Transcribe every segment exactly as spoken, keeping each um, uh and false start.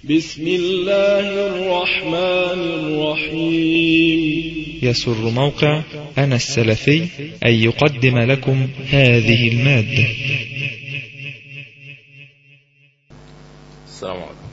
بسم الله الرحمن الرحيم. يسر موقع أنا السلفي أن يقدم لكم هذه المادة. السلام عليكم.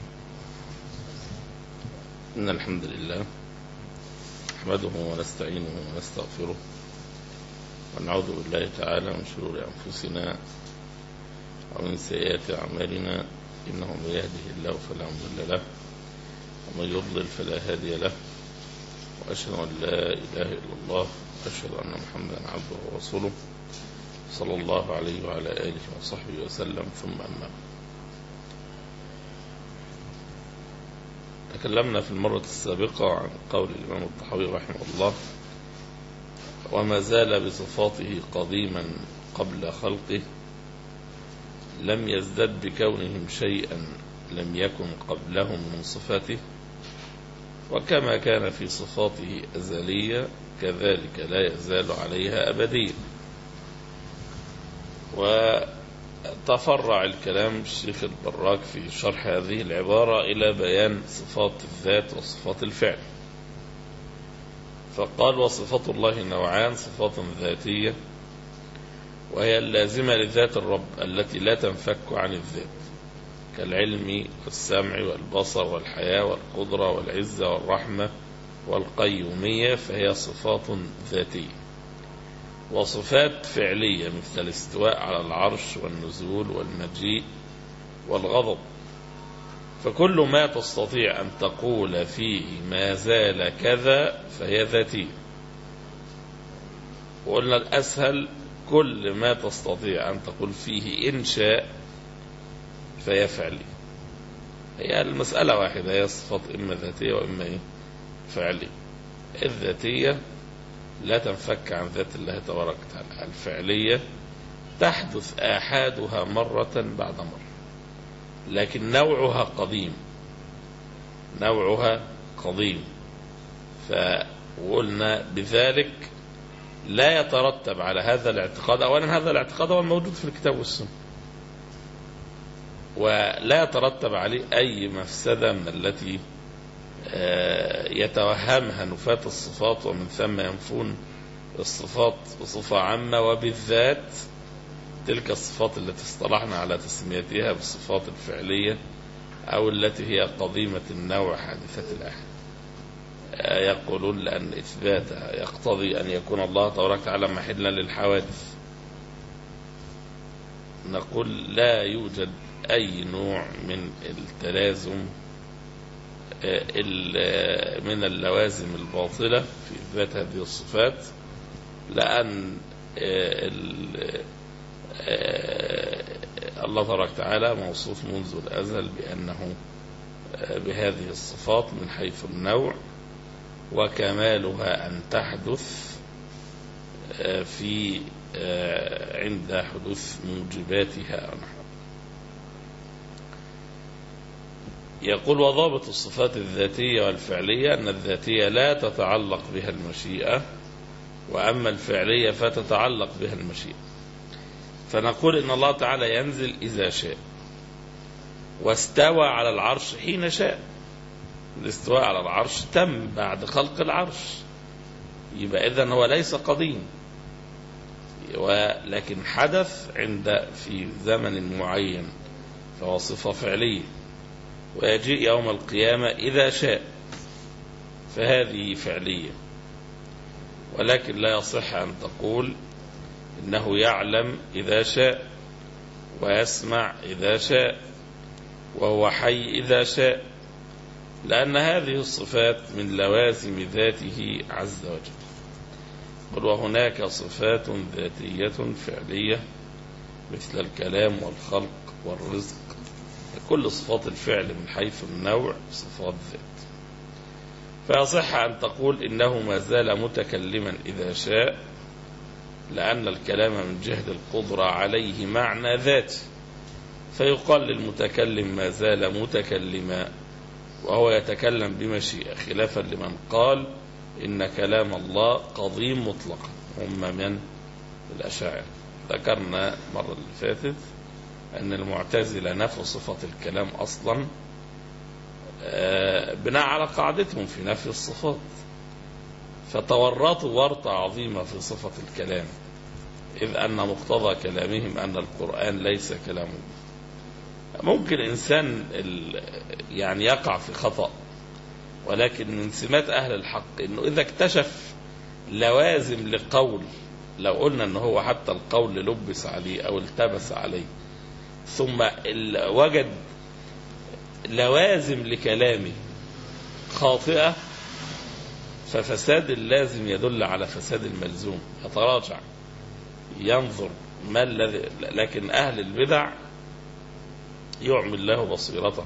إن الحمد لله نحمده ونستعينه ونستغفره ونعوذ بالله تعالى من شرور أنفسنا ومن سيئات أعمالنا، إنه من يهده الله فلا مضل له ومن يضلل فلا هادي له، وأشهد أن لا إله إلا الله وأشهد أن محمدا عبده ورسوله صلى الله عليه وعلى آله وصحبه وسلم. ثم أما بعد، تكلمنا في المرة السابقة عن قول الإمام الطحاوي رحمه الله: وما زال بصفاته قديما قبل خلقه، لم يزدد بكونهم شيئا لم يكن قبلهم من صفاته، وكما كان في صفاته أزلية كذلك لا يزال عليها أبديا. وتفرع الكلام الشيخ البراك في شرح هذه العبارة إلى بيان صفات الذات وصفات الفعل، فقال: وصفات الله نوعان: صفات ذاتية وهي اللازمة لذات الرب التي لا تنفك عن الذات، كالعلم والسمع والبصر والحياة والقدرة والعزة والرحمة والقيومية، فهي صفات ذاتية. وصفات فعلية مثل الاستواء على العرش والنزول والمجيء والغضب، فكل ما تستطيع أن تقول فيه ما زال كذا فهي ذاتية. وقلنا الأسهل كل ما تستطيع أن تقول فيه إن شاء فهي فعلية. هي المسألة واحدة، هي صفات إما ذاتية وإما إيه؟ فعلية. الذاتية لا تنفك عن ذات الله تبارك وتعالى، الفعلية تحدث آحادها مرة بعد مرة، لكن نوعها قديم، نوعها قديم. فقلنا بذلك لا يترتب على هذا الاعتقاد، أولا هذا الاعتقاد هو الموجود في الكتاب والسنة، ولا يترتب عليه أي مفسدة من التي يتوهمها نفاة الصفات، ومن ثم ينفون الصفات بصفة عامة، وبالذات تلك الصفات التي اصطلحنا على تسميتها بالصفات الفعلية أو التي هي قديمة النوع حادثة الأحد. يقولون لأن إثباتها يقتضي أن يكون الله تبارك وتعالى محلا للحوادث. نقول لا يوجد أي نوع من التلازم من اللوازم الباطلة في إثبات هذه الصفات، لأن الله تبارك وتعالى موصوف منذ الأزل بأنه بهذه الصفات من حيث النوع، وكمالها أن تحدث في عند حدوث موجباتها. يقول: وضابط الصفات الذاتية والفعلية أن الذاتية لا تتعلق بها المشيئة، وأما الفعلية فتتعلق بها المشيئة. فنقول إن الله تعالى ينزل إذا شاء، واستوى على العرش حين شاء. الاستواء على العرش تم بعد خلق العرش، يبقى إذن هو ليس قديم، ولكن حدث عند في زمن معين، فهو صفة فعلية. ويجيء يوم القيامة إذا شاء، فهذه فعلية. ولكن لا يصح أن تقول إنه يعلم إذا شاء، ويسمع إذا شاء، وهو حي إذا شاء، لأن هذه الصفات من لوازم ذاته عز وجل. قل: وهناك صفات ذاتية فعلية مثل الكلام والخلق والرزق. كل صفات الفعل من حيث النوع صفات ذات. فيصح أن تقول إنه ما زال متكلما إذا شاء، لأن الكلام من جهة القدرة عليه معنى ذاتي، فيقال للمتكلم ما زال متكلما، وهو يتكلم بمشيئة، خلافا لمن قال إن كلام الله قديم مطلقا، هم من الأشاعرة. ذكرنا مرة اللي فاتت أن المعتزلة نفوا صفة الكلام أصلا، بناء على قاعدتهم في نفي الصفات، فتورطوا ورطة عظيمة في صفة الكلام، إذ أن مقتضى كلامهم أن القرآن ليس كلامه. ممكن إنسان يعني يقع في خطأ، ولكن من سمات أهل الحق إنه إذا اكتشف لوازم لقول، لو قلنا إنه هو حتى القول لبس عليه أو التبس عليه، ثم وجد لوازم لكلامه خاطئة، ففساد اللازم يدل على فساد الملزوم، يتراجع ينظر ما الذي. لكن أهل البدع يعمي الله بصيرتهم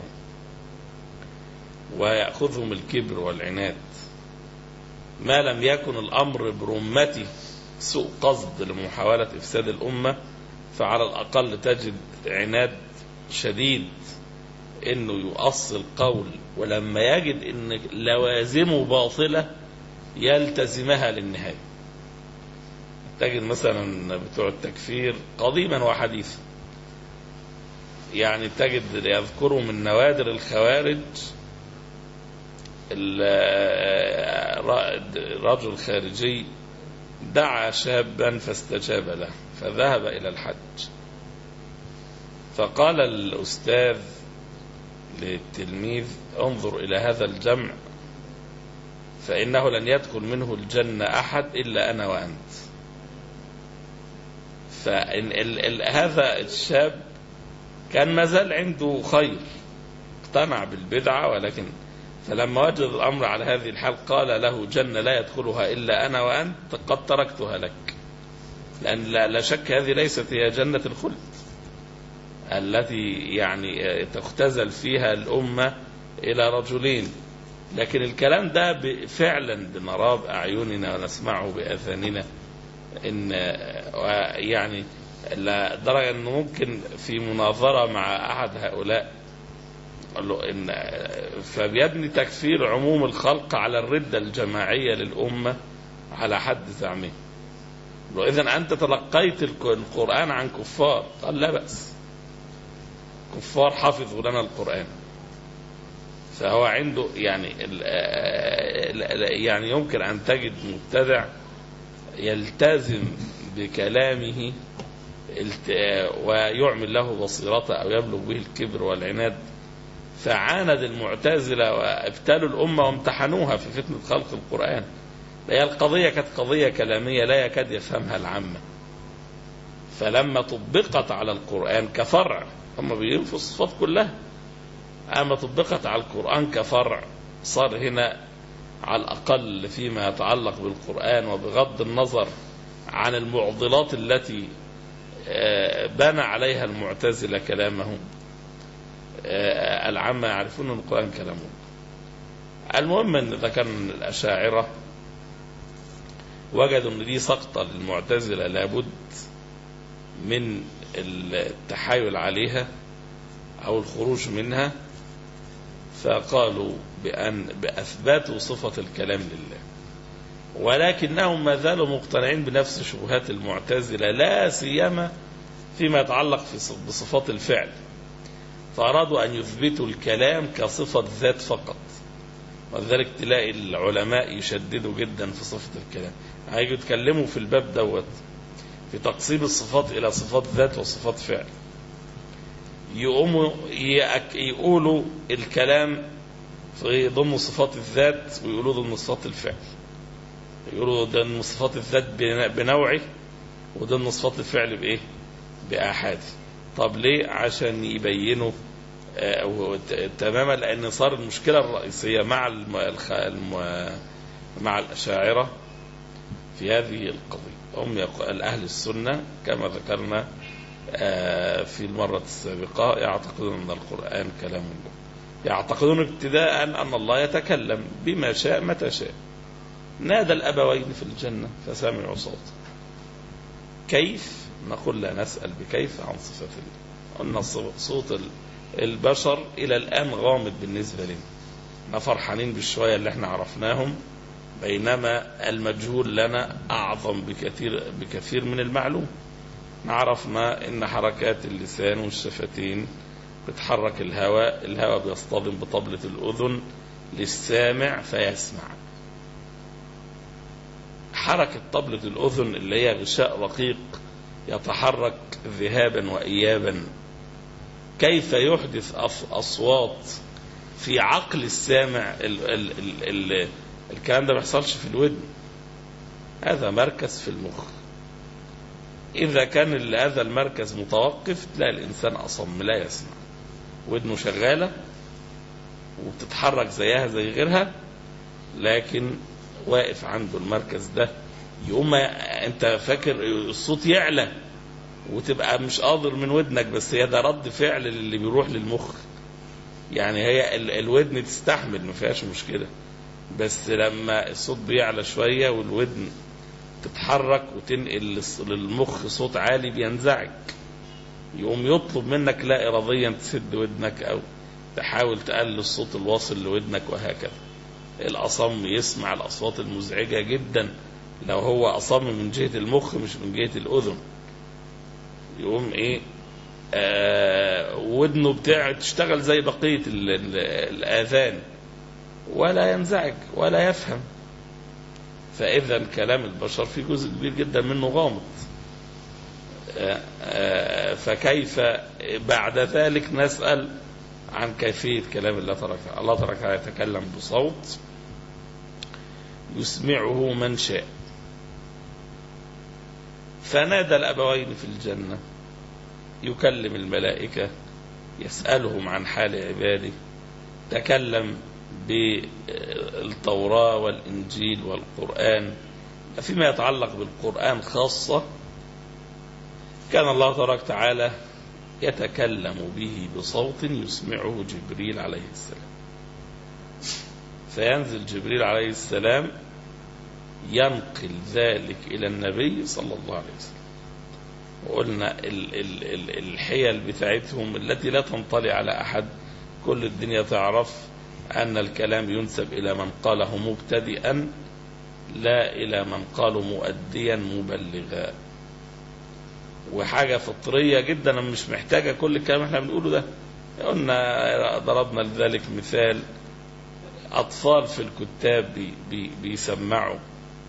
ويأخذهم الكبر والعناد، ما لم يكن الأمر برمته سوء قصد لمحاولة إفساد الأمة، فعلى الأقل تجد عناد شديد إنه يؤصل قول، ولما يجد إن لوازمه باطلة يلتزمها للنهاية. تجد مثلا بتوع التكفير قديما وحديثا، يعني تجد يذكروا من نوادر الخوارج رجل خارجي دعا شابا فاستجاب له فذهب إلى الحج، فقال الأستاذ للتلميذ: انظر إلى هذا الجمع فإنه لن يدخل منه الجنة أحد إلا أنا وأنت. فهذا الشاب كان مازال عنده خير، اقتنع بالبدعة، ولكن فلما وجد الأمر على هذه الحال قال له: جنة لا يدخلها إلا أنا وأنت قد تركتها لك، لأن لا شك هذه ليست هي جنة الخلد التي يعني تختزل فيها الأمة إلى رجلين. لكن الكلام ده فعلا بنراه بأعيننا ونسمعه بآذاننا، إن يعني لدرجة أنه ممكن في مناظرة مع أحد هؤلاء قال له إن فبيبني تكفير عموم الخلق على الردة الجماعية للأمة على حد زعمه. إذن أنت تلقيت القرآن عن كفار؟ قال: لا بأس، كفار حفظوا لنا القرآن. فهو عنده يعني يعني يمكن أن تجد مبتدع يلتزم بكلامه ويعمل له بصيرته أو يبلغ به الكبر والعناد، فعاند المعتزلة وابتلوا الأمة وامتحنوها في فتنة خلق القرآن. هي القضية كانت قضية كلامية لا يكاد يفهمها العامة، فلما طبقت على القرآن كفرع، هم بينفوا الصفات كلها، أما طبقت على القرآن كفرع صار هنا على الأقل فيما يتعلق بالقرآن، وبغض النظر عن المعضلات التي بنى عليها المعتزلة كلامهم، العامة يعرفون أن القرآن كلامه. المهم أن إذا كان الأشاعرة وجدوا أن دي سقطة للمعتزلة لابد من التحايل عليها أو الخروج منها، فقالوا بأن بأثباتوا صفة الكلام لله، ولكنهم ما زالوا مقتنعين بنفس شبهات المعتزلة، لا سيما فيما يتعلق بصفات الفعل، فأرادوا أن يثبتوا الكلام كصفة ذات فقط. ولذلك تلاقي العلماء يشددوا جدا في صفة الكلام، هيجوا يتكلموا في الباب دوت في تقسيم الصفات إلى صفات ذات وصفات فعل، يقوموا يقولوا الكلام في ضمن صفات الذات ويقولوا ضمن صفات الفعل، يقولوا ضمن صفات الذات بنوعه وضمن صفات الفعل بإيه؟ بآحاده. طب ليه؟ عشان يبينوا آه تماما، لأن صار المشكلة الرئيسية مع الم... الم... مع الأشاعرة في هذه القضية. هم يقول أهل السنة كما ذكرنا آه في المرة السابقة يعتقدون أن القرآن كلام الله، يعتقدون ابتداء أن الله يتكلم بما شاء متى شاء. نادى الأبوين في الجنة فسمعوا صوته. كيف؟ نقول لا نسأل بكيف عن صفة الله. قلنا صوت البشر إلى الآن غامض بالنسبة لنا، ما فرحانين بالشوية اللي احنا عرفناهم، بينما المجهول لنا أعظم بكثير, بكثير من المعلوم. عرفنا إن حركات اللسان والشفتين بتحرك الهواء، الهواء بيصطدم بطبلة الأذن للسامع فيسمع. حركة طبلة الأذن اللي هي غشاء رقيق يتحرك ذهابا وإيابا، كيف يحدث أصوات في عقل السامع؟ ال ال ال ال الكلام ده ما بيحصلش في الودن، هذا مركز في المخ. إذا كان هذا المركز متوقف تلاقي الإنسان أصم لا يسمع، ودنه شغالة وبتتحرك زيها زي غيرها، لكن واقف عنده المركز ده. يقوم أنت فاكر الصوت يعلى وتبقى مش قادر من ودنك، بس هي ده رد فعل اللي بيروح للمخ. يعني هي الودن تستحمل ما فيهاش مشكلة، بس لما الصوت بيعلى شوية والودن تتحرك وتنقل للمخ صوت عالي بينزعج، يقوم يطلب منك لا إراديا تسد ودنك أو تحاول تقلل الصوت الواصل لودنك، وهكذا. الأصم يسمع الأصوات المزعجة جدا لو هو أصم من جهة المخ مش من جهة الأذن. يقوم إيه آه ودنه بتاع تشتغل زي بقية الآذان ولا ينزعج ولا يفهم. فإذا كلام البشر في جزء كبير جدا منه غامض. آه آه فكيف بعد ذلك نسأل عن كيفية كلام الله ترك الله ترك يتكلم بصوت يسمعه من شاء. فنادى الأبوين في الجنة، يكلم الملائكة، يسألهم عن حال عباده، تكلم بالتوراة والإنجيل والقرآن. فيما يتعلق بالقرآن خاصة كان الله تبارك وتعالى يتكلم به بصوت يسمعه جبريل عليه السلام، فينزل جبريل عليه السلام ينقل ذلك إلى النبي صلى الله عليه وسلم. وقلنا ال ال ال الحيل بتاعتهم التي لا تنطلي على أحد، كل الدنيا تعرف أن الكلام ينسب إلى من قاله مبتدئا لا إلى من قاله مؤديا مبلغا. وحاجة فطرية جدا مش محتاجة كل الكلام احنا بنقوله ده. قلنا ضربنا لذلك مثال، أطفال في الكتاب بي بي بيسمعوا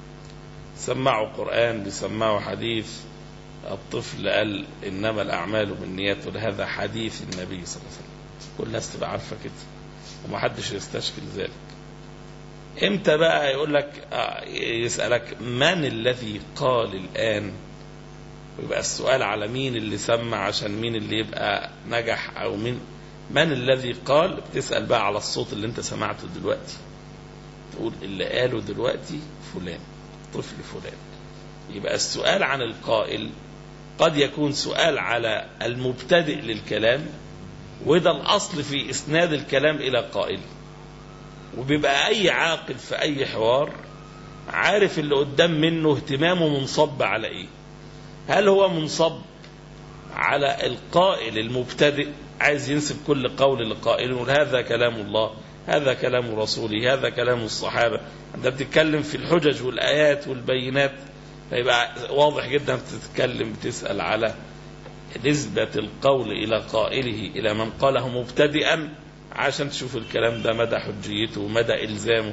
سمعوا قرآن، بيسمعوا حديث. الطفل قال إنما الأعمال بالنيات، وهذا حديث النبي صلى الله عليه وسلم. كل الناس تبقى عارفة كده ومحدش يستشكل ذلك. امتى بقى يقول لك يسألك من الذي قال الآن، ويبقى السؤال على مين اللي سمع عشان مين اللي يبقى نجح، أو مين من الذي قال. بتسأل بقى على الصوت اللي انت سمعته دلوقتي، تقول اللي قاله دلوقتي فلان، طفل فلان. يبقى السؤال عن القائل قد يكون سؤال على المبتدئ للكلام، وده الأصل في إسناد الكلام إلى قائل. وبيبقى أي عاقل في أي حوار عارف اللي قدام منه اهتمامه منصب على إيه. هل هو منصب على القائل المبتدئ عايز ينسب كل قول لقائل، يقول هذا كلام الله، هذا كلام رسوله، هذا كلام الصحابة. أنت بتتكلم في الحجج والآيات والبينات، فيبقى واضح جدا بتتكلم بتسأل على نسبة القول إلى قائله إلى من قاله مبتدئا، عشان تشوف الكلام ده مدى حجيته ومدى إلزامه.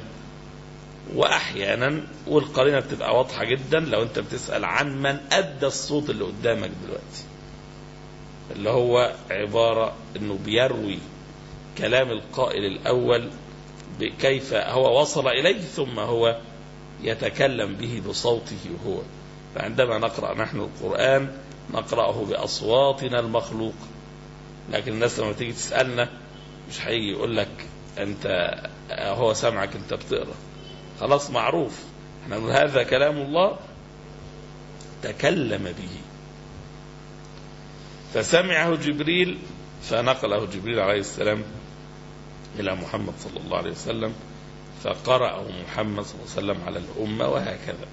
وأحيانا والقرينة بتبقى واضحة جدا لو أنت بتسأل عن من أدى الصوت اللي قدامك دلوقتي، اللي هو عبارة أنه بيروي كلام القائل الأول كيف هو وصل إليه، ثم هو يتكلم به بصوته هو. فعندما نقرأ نحن القرآن نقرأه بأصواتنا المخلوق، لكن الناس لما تيجي تسألنا مش هيجي يقول لك أنت هو سمعك أنت بتقرأ، خلاص معروف. احنا نقول هذا كلام الله تكلم به. فسمعه جبريل فنقله جبريل عليه السلام إلى محمد صلى الله عليه وسلم، فقرأه محمد صلى الله عليه وسلم على الأمة، وهكذا.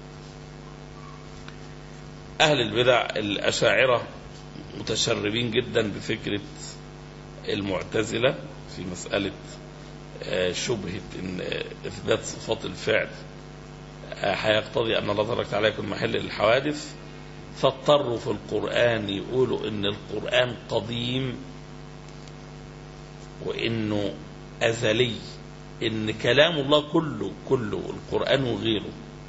أهل البدع الأشاعرة متشربين جدا بفكرة المعتزلة في مسألة شبهة إن إثبات صفات الفعل هيقتضي أن الله تبارك وتعالى يكون محل للحوادث، فاضطروا في القرآن يقولوا إن القرآن قديم وإنه أزلي، إن كلام الله كله كله القرآن وغيره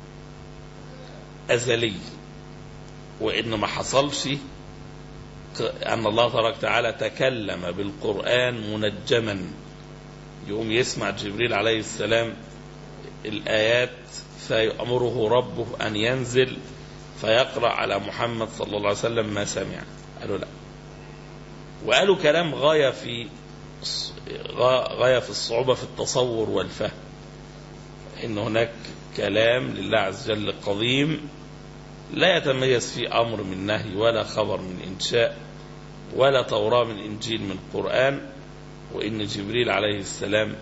أزلي، وإنه ما حصلش أن الله تبارك وتعالى تكلم بالقرآن منجما، يقوم يسمع جبريل عليه السلام الآيات فيأمره ربه أن ينزل فيقرأ على محمد صلى الله عليه وسلم ما سمع. قالوا لا، وقالوا كلام غاية في غاية في الصعوبة في التصور والفهم، إن هناك كلام لله عز وجل قديم لا يتميز فيه أمر من نهي ولا خبر من إنشاء ولا توراة من إنجيل من قرآن، وإن جبريل عليه السلام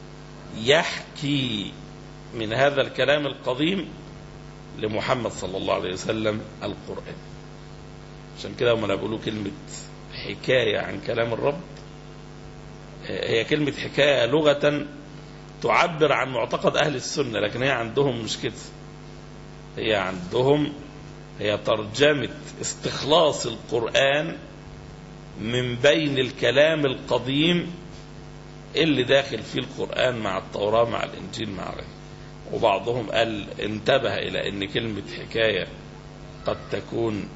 يحكي من هذا الكلام القديم لمحمد صلى الله عليه وسلم القرآن. عشان كده هم بيقولوا كلمة حكاية عن كلام الرب، هي كلمة حكاية لغة تعبر عن معتقد أهل السنة، لكن هي عندهم مش كده، هي عندهم هي ترجمة استخلاص القرآن من بين الكلام القديم اللي داخل فيه القرآن مع التوراة مع الإنجيل مع غيره. وبعضهم قال انتبه إلى أن كلمة حكاية قد تكون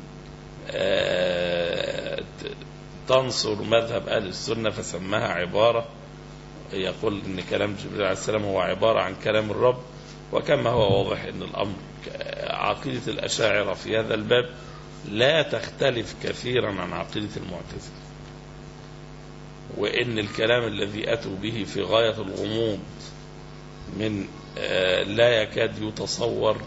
تنصر مذهب أهل السنة فسماها عبارة، يقول أن كلام جبريل عليه السلام هو عبارة عن كلام الرب. وكما هو واضح أن الأمر عقيدة الأشاعرة في هذا الباب لا تختلف كثيرا عن عقيدة المعتزلة، وإن الكلام الذي أتوا به في غاية الغموض من لا يكاد يتصور.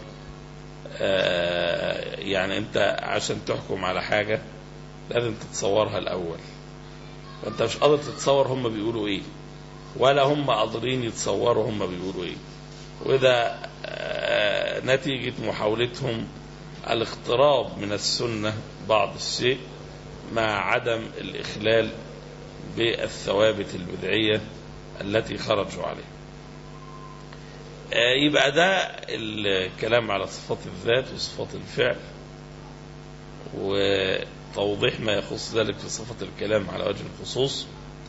يعني أنت عشان تحكم على حاجة لازم تتصورها الأول، فأنت مش قادر تتصور هم بيقولوا إيه ولا هم قادرين يتصوروا هم بيقولوا إيه، وإذا نتيجة محاولتهم الاقتراب من السنة بعض الشيء مع عدم الإخلال بالثوابت البدعية التي خرجوا عليها. يبقى ده الكلام على صفات الذات وصفات الفعل، وتوضيح ما يخص ذلك في صفة الكلام على وجه الخصوص.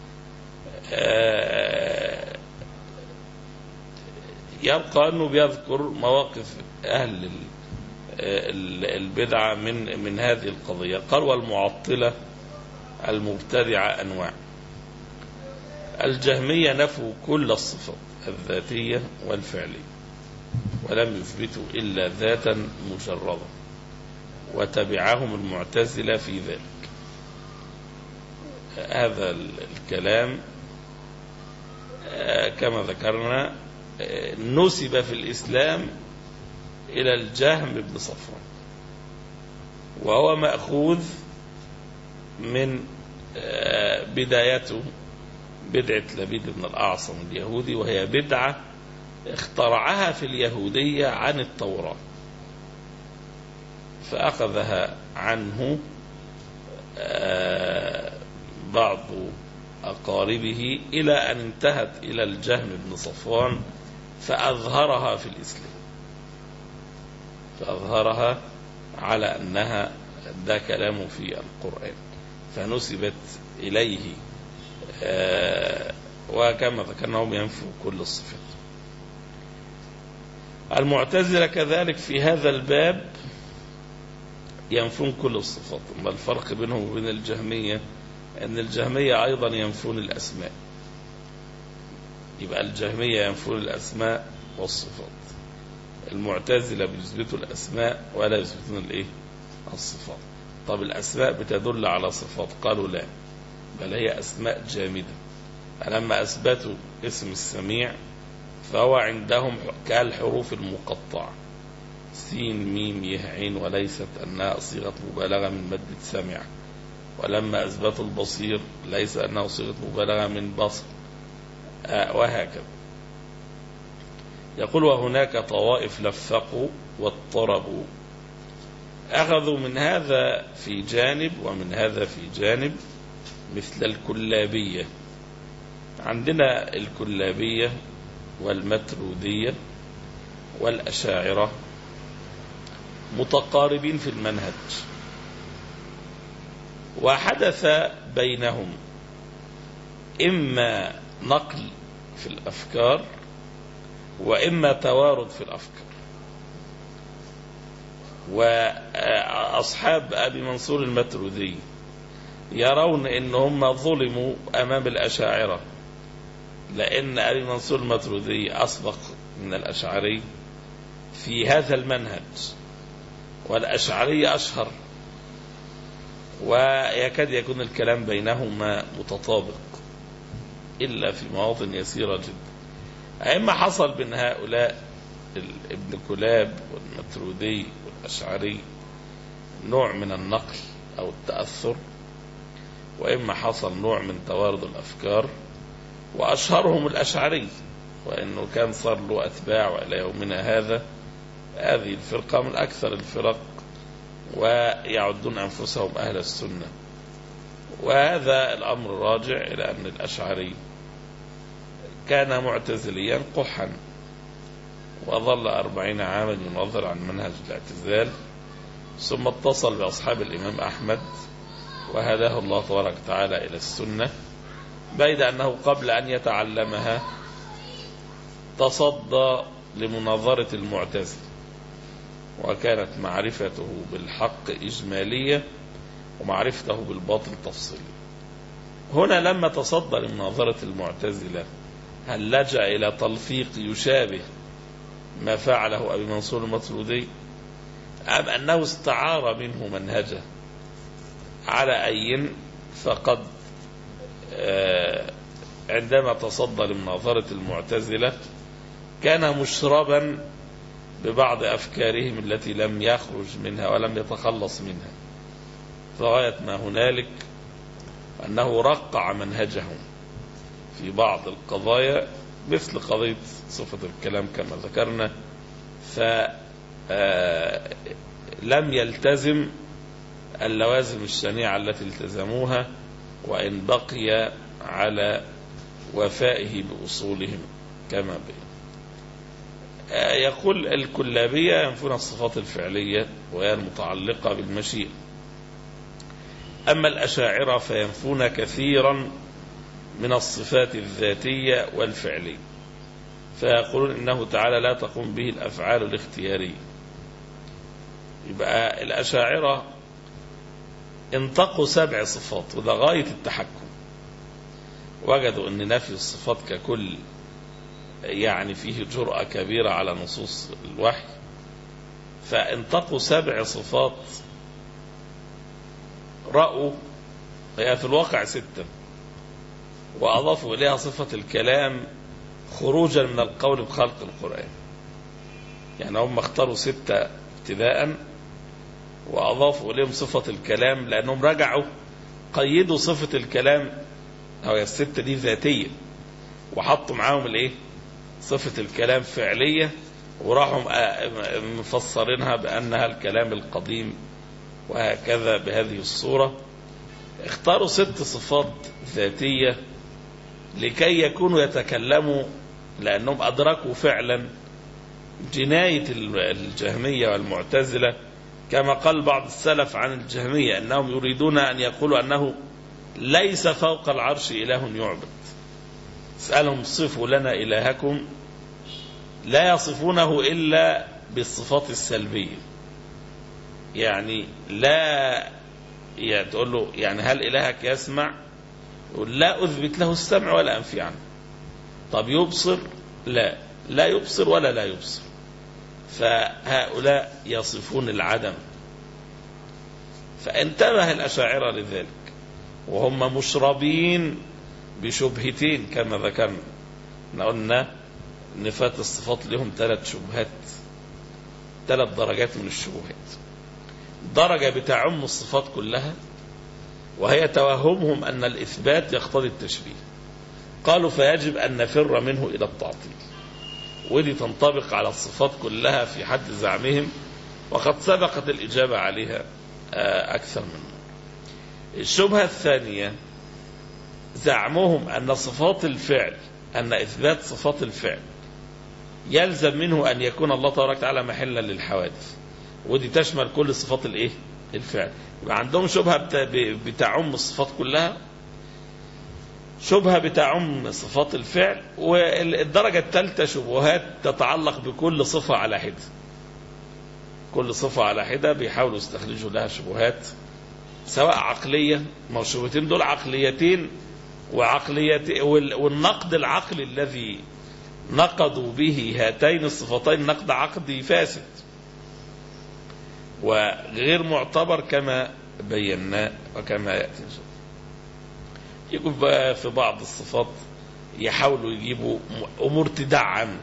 يبقى أنه بيذكر مواقف أهل البدعة من من هذه القضية. قال والمعطلة المبتدعة أنواع. الجهمية نفوا كل الصفات الذاتية والفعلية ولم يثبتوا إلا ذاتا مجردة، وتبعهم المعتزلة في ذلك. هذا الكلام كما ذكرنا نسب في الإسلام إلى الجهم بن صفوان، وهو مأخوذ من بدايته بدعة لبيد بن الأعصم اليهودي، وهي بدعة اخترعها في اليهودية عن التوراة، فأخذها عنه بعض أقاربه إلى أن انتهت إلى الجهم بن صفوان فأظهرها في الإسلام، فأظهرها على أنها ده كلام في القرآن فنسبت إليه. آه وكما ذكرناهم ينفوا كل الصفات. المعتزلة كذلك في هذا الباب ينفون كل الصفات. ما الفرق بينهم وبين الجهمية؟ أن الجهمية أيضا ينفون الأسماء، يبقى الجهمية ينفون الأسماء والصفات، المعتزلة بيثبتوا الأسماء ولا يثبتون الإيه؟ الصفات. طب الأسماء بتدل على صفات؟ قالوا لا، بل هي أسماء جامدة. لما أثبتوا اسم السميع فهو عندهم كالحروف المقطعة سين ميم يه عين، وليست أنها صيغة مبالغة من مادة سمع. ولما أثبتوا البصير ليس أنه صيغة مبالغة من بصر، آه وهكذا. يقول وهناك طوائف لفقوا واضطربوا، أخذوا من هذا في جانب ومن هذا في جانب، مثل الكلابية. عندنا الكلابية والمترودية والأشاعرة متقاربين في المنهج، وحدث بينهم إما نقل في الأفكار وإما توارد في الأفكار. وأصحاب أبي منصور الماتريدي يرون إن هم ظلموا أمام الأشاعرة، لأن أبي منصور الماتريدي أسبق من الأشعري في هذا المنهج، والأشعري أشهر، ويكاد يكون الكلام بينهما متطابق إلا في مواطن يسيرة جدا. أما حصل بين هؤلاء ابن كلاب والماتريدي والأشعري نوع من النقل أو التأثر، وإما حصل نوع من توارد الأفكار، وأشهرهم الأشعري، وإنه كان صار له أتباع وإلى يومنا هذا هذه الفرقة من أكثر الفرق ويعدون أنفسهم أهل السنة. وهذا الأمر راجع إلى أن الأشعري كان معتزليا قحا، وظل أربعين عاما ينظر عن منهج الاعتزال، ثم اتصل بأصحاب الإمام أحمد وهداه الله تبارك وتعالى إلى السنة، بيد أنه قبل أن يتعلمها تصدى لمناظرة المعتزلة، وكانت معرفته بالحق إجمالية ومعرفته بالباطل تفصيلية. هنا لما تصدى لمناظرة المعتزلة هل لجأ إلى تلفيق يشابه ما فعله أبي منصور الماتريدي، أم أنه استعار منه منهجه؟ على أي فقد عندما تصدى لمناظرة المعتزلة كان مشربا ببعض أفكارهم التي لم يخرج منها ولم يتخلص منها، فغاية ما هنالك أنه رقع منهجهم في بعض القضايا مثل قضية صفة الكلام كما ذكرنا، فلم يلتزم اللوازم الشنيعة التي التزموها، وإن بقي على وفائه بأصولهم كما بين. يقول الكلابية ينفون الصفات الفعلية وهي المتعلقة بالمشيئة، أما الأشاعرة فينفون كثيرا من الصفات الذاتية والفعلية، فيقولون إنه تعالى لا تقوم به الأفعال الاختيارية. يبقى الأشاعرة انتقوا سبع صفات، وده غاية التحكم. وجدوا أن نفي الصفات ككل يعني فيه جرأة كبيرة على نصوص الوحي، فانتقوا سبع صفات رأوا هي في الواقع ستة، وأضافوا إليها صفة الكلام خروجا من القول بخلق القرآن. يعني هم اختاروا ستة ابتداء وأضافوا إليهم صفة الكلام، لأنهم رجعوا قيدوا صفة الكلام أو الستة دي ذاتية، وحطوا معاهم الإيه؟ صفة الكلام فعلية، وراحوا مفسرينها بأنها الكلام القديم، وهكذا بهذه الصورة. اختاروا ست صفات ذاتية لكي يكونوا يتكلموا، لأنهم أدركوا فعلا جناية الجهمية والمعتزلة، كما قال بعض السلف عن الجهمية أنهم يريدون أن يقولوا أنه ليس فوق العرش إله يعبد. اسألهم صفوا لنا إلهكم، لا يصفونه إلا بالصفات السلبية. يعني لا يعني تقول له يعني هل إلهك يسمع؟ يقول لا أثبت له السمع ولا أنفي عنه. طب يبصر؟ لا لا يبصر ولا لا يبصر. فهؤلاء يصفون العدم. فانتبه الأشاعرة لذلك، وهم مشربين بشبهتين كما ذكرنا. قلنا نفات الصفات لهم ثلاث شبهات، ثلاث درجات من الشبهات. درجة بتعم الصفات كلها، وهي توهمهم أن الإثبات يقتضي التشبيه، قالوا فيجب أن نفر منه إلى التعطيل، ودي تنطبق على الصفات كلها في حد زعمهم، وقد سبقت الإجابة عليها أكثر من مرة. الشبهة الثانية زعمهم أن صفات الفعل، أن إثبات صفات الفعل يلزم منه أن يكون الله تبارك وتعالى محلا للحوادث، ودي تشمل كل صفات الإيه؟ الفعل. يبقى عندهم شبهة بتعم الصفات كلها، شبهة بتعم صفات الفعل، والدرجة الثالثة شبهات تتعلق بكل صفة على حدة. كل صفة على حدة بيحاولوا يستخرجوا لها شبهات سواء عقلية، ما الشبهتين دول عقليتين وعقليتين، والنقد العقلي الذي نقضوا به هاتين الصفتين نقد عقدي فاسد وغير معتبر كما بينا وكما يأتي إن شاء الله. يقول بقى في بعض الصفات يحاولوا يجيبوا أمور تدعم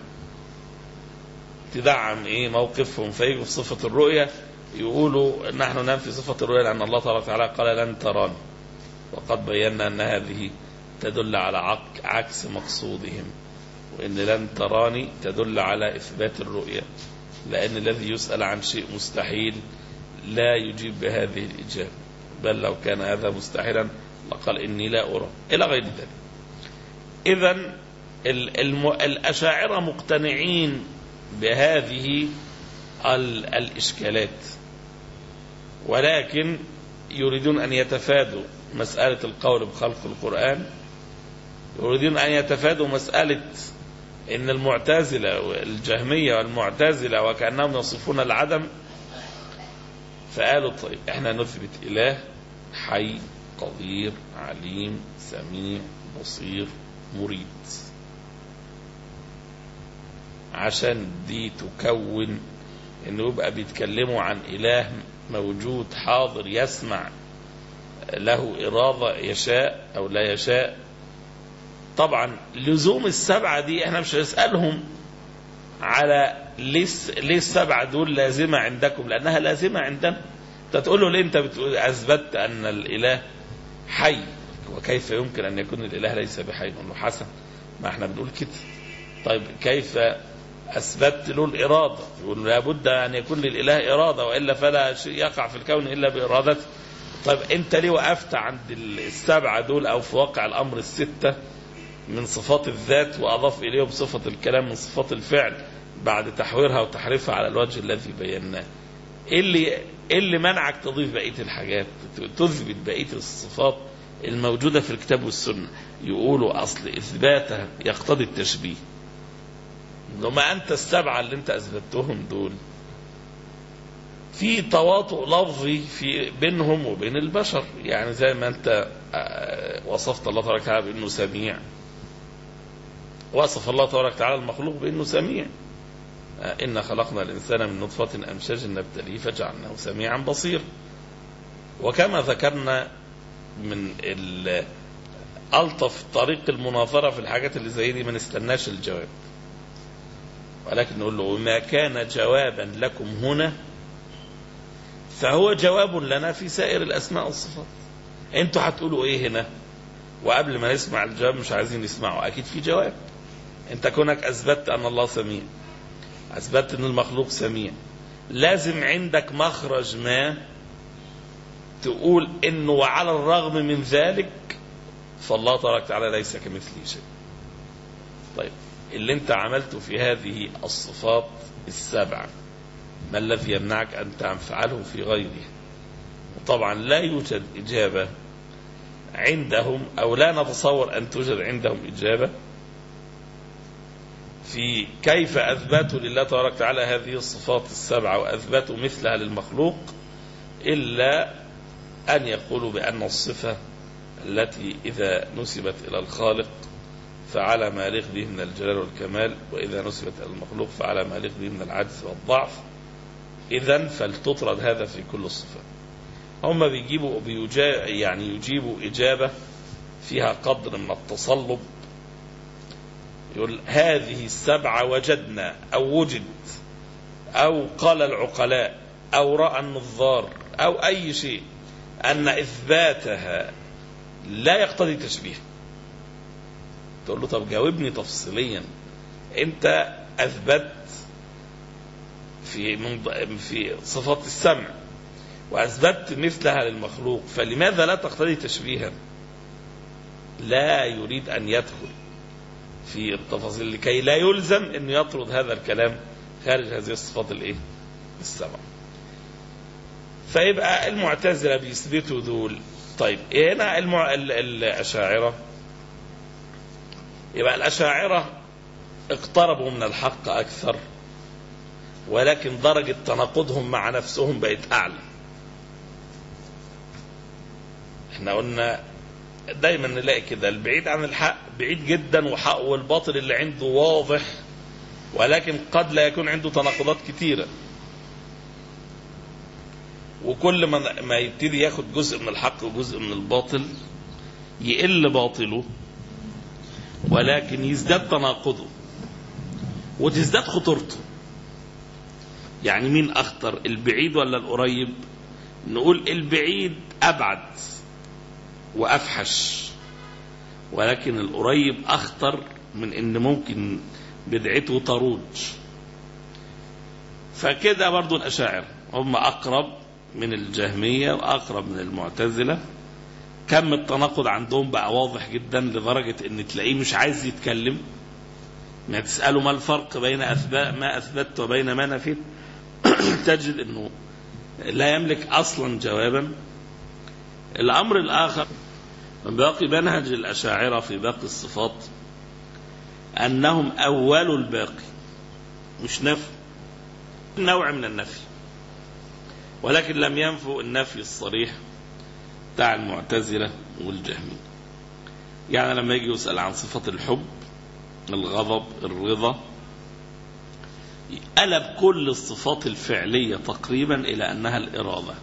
تدعم إيه موقفهم، فيجوا في صفة الرؤية يقولوا نحن ننفي صفة الرؤية لأن الله تبارك وتعالى قال لن تراني، وقد بينا أن هذه تدل على عكس مقصودهم، وإن لن تراني تدل على إثبات الرؤية، لأن الذي يسأل عن شيء مستحيل لا يجيب بهذه الإجابة، بل لو كان هذا مستحيلا لقال إني لا أرى إلى غير ذلك. إذن الأشاعرة مقتنعين بهذه الإشكالات، ولكن يريدون أن يتفادوا مسألة القول بخلق القرآن، يريدون أن يتفادوا مسألة إن المعتزلة والجهمية والمعتزلة وكأنهم يصفون العدم، فقالوا طيب احنا نثبت إله حي قدير عليم سميع بصير مريد، عشان دي تكون انه يبقى بيتكلموا عن إله موجود حاضر يسمع، له إرادة يشاء أو لا يشاء. طبعا لزوم السبعة دي احنا مش هنسألهم على ليه ليه السبعة دول لازمة عندكم، لأنها لازمة عندنا. انت تقول له ليه انت بتقول أثبتت أن الإله حي، وكيف يمكن أن يكون الإله ليس بحي؟ نقول له حسن، ما احنا بنقول كده. طيب كيف أثبت له الإرادة؟ يقول لابد أن يكون للإله إرادة، وإلا فلا شيء يقع في الكون إلا بإرادته. طيب أنت ليه وقفت عند السبعة دول أو في واقع الأمر الستة من صفات الذات وأضاف إليهم صفة الكلام من صفات الفعل بعد تحويرها وتحريفها على الوجه الذي بيناه؟ إيه اللي, إيه اللي منعك تضيف بقية الحاجات، تثبت بقية الصفات الموجودة في الكتاب والسنة؟ يقولوا أصل إثباتها يقتضي التشبيه. لما أنت السبعة اللي أنت أثبتهم دول في تواطؤ لفظي في بينهم وبين البشر، يعني زي ما أنت وصفت الله تبارك وتعالى بأنه سميع، وصف الله تبارك وتعالى المخلوق بأنه سميع، إن خلقنا الإنسان من نطفة أمشاج نبتليه فجعلناه سميعا بصير. وكما ذكرنا من ألطف طريق المناظرة في الحاجات اللي زي دي ما نستناش الجواب، ولكن نقول له ما كان جوابا لكم هنا فهو جواب لنا في سائر الأسماء والصفات. انتوا هتقولوا ايه هنا؟ وقبل ما نسمع الجواب مش عايزين نسمعه، اكيد في جواب. انت كونك اثبتت ان الله سميع، اثبتت ان المخلوق سميع، لازم عندك مخرج ما تقول انه وعلى الرغم من ذلك فالله تبارك وتعالى ليس كمثله شيء. طيب اللي انت عملته في هذه الصفات السبعة ما الذي يمنعك أن تفعله في غيره؟ طبعا لا يوجد إجابة عندهم، أو لا نتصور أن توجد عندهم إجابة في كيف أثبتوا لله تبارك وتعالى هذه الصفات السبعة وأثبتوا مثلها للمخلوق، إلا أن يقولوا بأن الصفة التي إذا نسبت إلى الخالق فعلى ما يليق به من الجلال والكمال، وإذا نسبت إلى المخلوق فعلى ما يليق به من العجز والضعف، إذن فلتطرد هذا في كل الصفات. هم بيجيبوا بيجا يعني يجيبوا إجابة فيها قدر من التصلب، يقول هذه السبعة وجدنا أو وجد أو قال العقلاء أو رأى النظار أو أي شيء أن إثباتها لا يقتضي تشبيه. تقول له طب جاوبني تفصيليا، أنت أثبت في من في صفات السمع وأثبت مثلها للمخلوق، فلماذا لا تقتضي تشبيها؟ لا يريد أن يدخل في التفاصيل لكي لا يلزم أن يطرد هذا الكلام خارج هذه الصفات الايه السبع. فيبقى المعتزلة بيثبتوا دول. طيب هنا المع... الأشاعرة يبقى الأشاعرة اقتربوا من الحق أكثر، ولكن درجة تناقضهم مع نفسهم بقت أعلى. احنا قلنا دايما نلاقي كده البعيد عن الحق بعيد جدا، وحق والباطل اللي عنده واضح، ولكن قد لا يكون عنده تناقضات كتيرة. وكل ما ما يبتدي ياخد جزء من الحق وجزء من الباطل يقل باطله، ولكن يزداد تناقضه وتزداد خطورته. يعني مين أخطر، البعيد ولا القريب؟ نقول البعيد أبعد وأفحش، ولكن القريب أخطر من إن ممكن بدعته تروج. فكده برضو الأشاعرة هم أقرب من الجهمية وأقرب من المعتزلة. كم التناقض عندهم بقى واضح جدا، لدرجة إن تلاقيه مش عايز يتكلم. ما تسأله ما الفرق بين أثبات ما أثبت وبين ما نفيت تجد إنه لا يملك أصلا جوابا. الأمر الآخر من باقي منهج الأشاعرة في باقي الصفات أنهم أولوا الباقي، مش نفوا، نوع من النفي، ولكن لم ينفوا النفي الصريح بتاع المعتزلة والجهمية. يعني لما يجي يسأل عن صفة الحب، الغضب، الرضا، قلب كل الصفات الفعلية تقريبا إلى أنها الإرادة.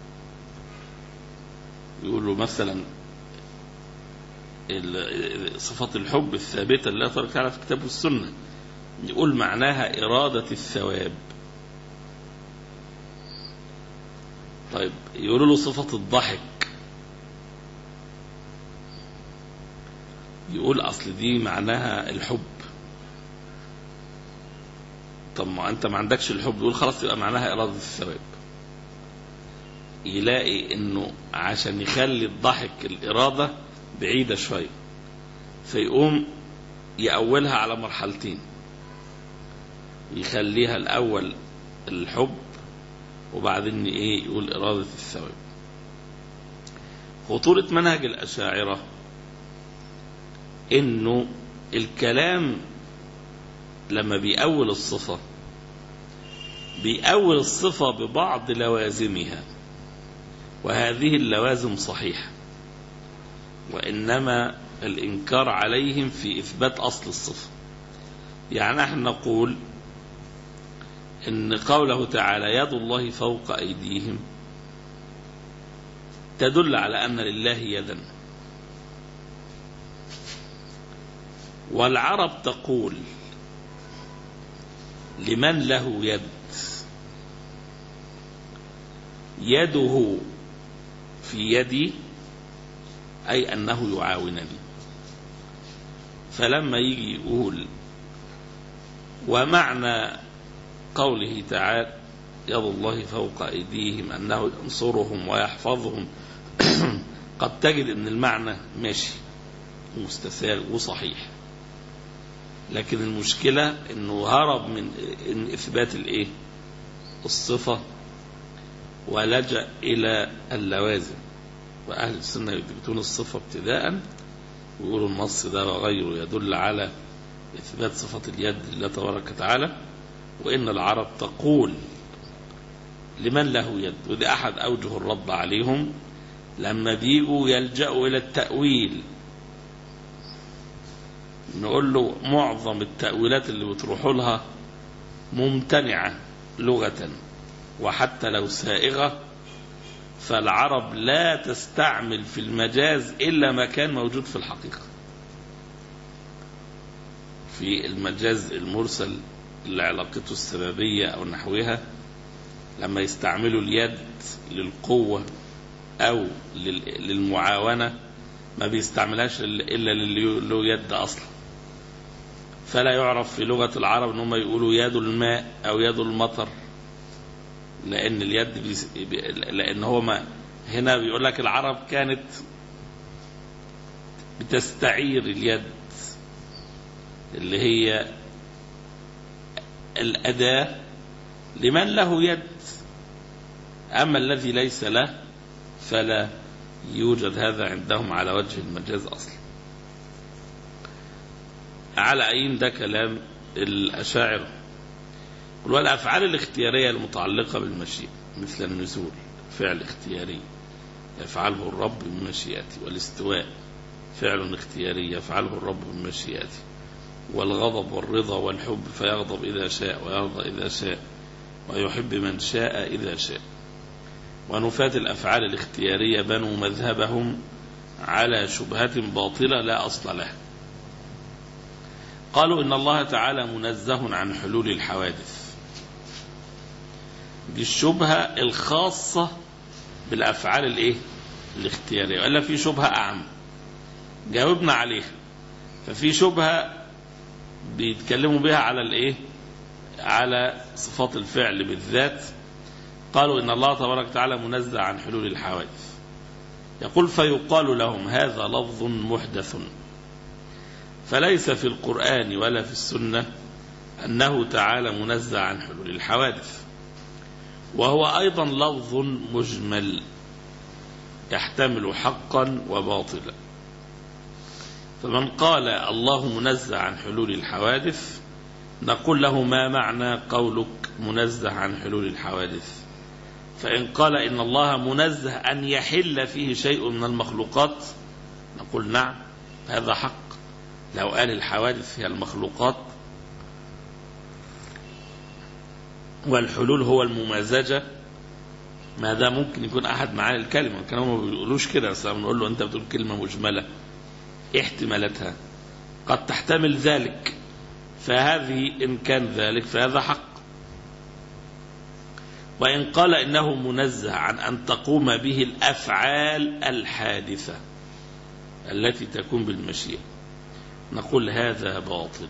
يقولوا مثلا صفة الحب الثابتة اللي ترك على في كتاب والسنة، يقول معناها إرادة الثواب. طيب يقولوا له صفة الضحك، يقول أصل دي معناها الحب. طب ما أنت ما عندكش الحب، يقول خلاص يبقى معناها إرادة الثواب. يلاقي إنه عشان يخلي الضحك الإرادة بعيدة شوية، فيقوم يأولها على مرحلتين، يخليها الأول الحب وبعدين إيه يقول إرادة الثواب. خطورة منهج الأشاعرة إنه الكلام لما بيأول الصفة بيأول الصفة ببعض لوازمها، وهذه اللوازم صحيحة، وإنما الإنكار عليهم في إثبات أصل الصفة. يعني نحن نقول إن قوله تعالى يد الله فوق أيديهم تدل على أن لله يدا، والعرب تقول لمن له يد يده في يدي، أي أنه يعاونني. فلما يجي يقول ومعنى قوله تعالى يد الله فوق أيديهم أنه ينصرهم ويحفظهم، قد تجد أن المعنى ماشي مستساغ وصحيح، لكن المشكلة أنه هرب من إن إثبات الإيه الصفة ولجأ إلى اللوازم. وأهل السنة يثبتون الصفة ابتداء ويقولوا النص ده وغيره يدل على إثبات صفة اليد لله تبارك وتعالى، وإن العرب تقول لمن له يد. وده أحد أوجه الرد عليهم لما بيجوا يلجأوا إلى التأويل. نقول له معظم التأويلات اللي بتروحوا لها ممتنعة لغة، وحتى لو سائغة فالعرب لا تستعمل في المجاز إلا ما كان موجود في الحقيقة. في المجاز المرسل اللي علاقته السببية أو نحوها، لما يستعملوا اليد للقوة أو للمعاونة ما بيستعملهاش إلا للي له يد أصلا. فلا يعرف في لغة العرب أنهم يقولوا يد الماء أو يد المطر، لأن اليد بي... لأن هو ما هنا بيقول لك العرب كانت بتستعير اليد اللي هي الأداة لمن له يد، أما الذي ليس له فلا يوجد هذا عندهم على وجه المجاز أصلا. على أين ده كلام الأشاعرة. والأفعال الاختيارية المتعلقة بالمشيئة مثل النزول فعل اختياري يفعله الرب بمشيئته، والاستواء فعل اختياري يفعله الرب بمشيئته، والغضب والرضا والحب فيغضب إذا شاء ويرضى إذا شاء ويحب من شاء إذا شاء. ونفاة الأفعال الاختيارية بنوا مذهبهم على شبهة باطلة لا أصل لها. قالوا إن الله تعالى منزه عن حلول الحوادث. دي الشبهة الخاصة بالأفعال الإيه؟ الاختيارية، وإلا في شبهة أعم جاوبنا عليها. ففي شبهة بيتكلموا بها على الإيه؟ على صفات الفعل بالذات. قالوا إن الله تبارك وتعالى منزه عن حلول الحوادث. يقول فيقال لهم هذا لفظ محدث، فليس في القرآن ولا في السنة أنه تعالى منزه عن حلول الحوادث، وهو أيضا لفظ مجمل يحتمل حقا وباطلا. فمن قال الله منزه عن حلول الحوادث نقول له ما معنى قولك منزه عن حلول الحوادث؟ فإن قال إن الله منزه أن يحل فيه شيء من المخلوقات نقول نعم هذا حق. لو قال الحوادث هي المخلوقات والحلول هو الممازجة، ما ده ممكن يكون أحد معاني الكلمة. كانوا ما بيقولوش كده، بس بنقول له أنت بتقول كلمة مجملة احتمالاتها قد تحتمل ذلك، فهذه إن كان ذلك فهذا حق. وإن قال إنه منزه عن أن تقوم به الأفعال الحادثة التي تكون بالمشيئة نقول هذا باطل،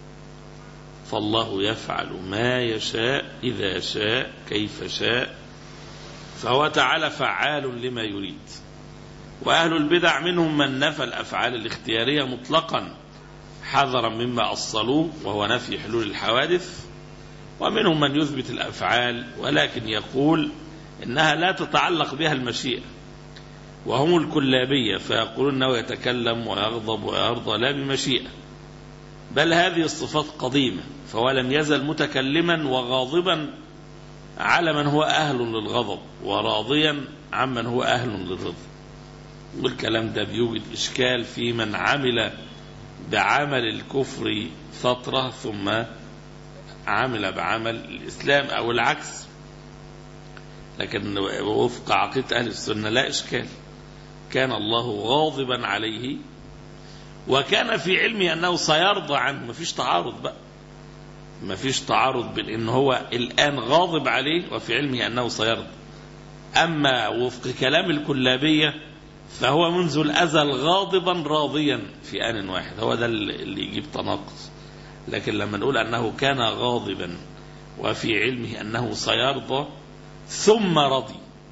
فالله يفعل ما يشاء إذا شاء كيف شاء، فهو تعالى فعال لما يريد. وأهل البدع منهم من نفى الأفعال الاختيارية مطلقا حذرا مما أصلوه وهو نفي حلول الحوادث، ومنهم من يثبت الأفعال ولكن يقول إنها لا تتعلق بها المشيئة، وهم الكلابية فيقولون أنه يتكلم ويغضب ويرضى لا بمشيئة، بل هذه الصفات قديمة، فهو لم يزل متكلما وغاضبا على من هو أهل للغضب وراضيا عمن هو أهل للرضا. والكلام ده بيوجد إشكال في من عمل بعمل الكفر فترة ثم عمل بعمل الإسلام أو العكس، لكن وفق عقيدة أهل السنة لا إشكال. كان الله غاضبا عليه وكان في علمه أنه سيرضى عنه، ما فيش تعارض بقى، ما فيش تعارض بين أنه هو الآن غاضب عليه وفي علمه أنه سيرضى. أما وفق كلام الكلابية فهو منذ الأزل غاضبا راضيا في آن واحد، هو ده اللي يجيب تناقض. لكن لما نقول أنه كان غاضبا وفي علمه أنه سيرضى ثم رضي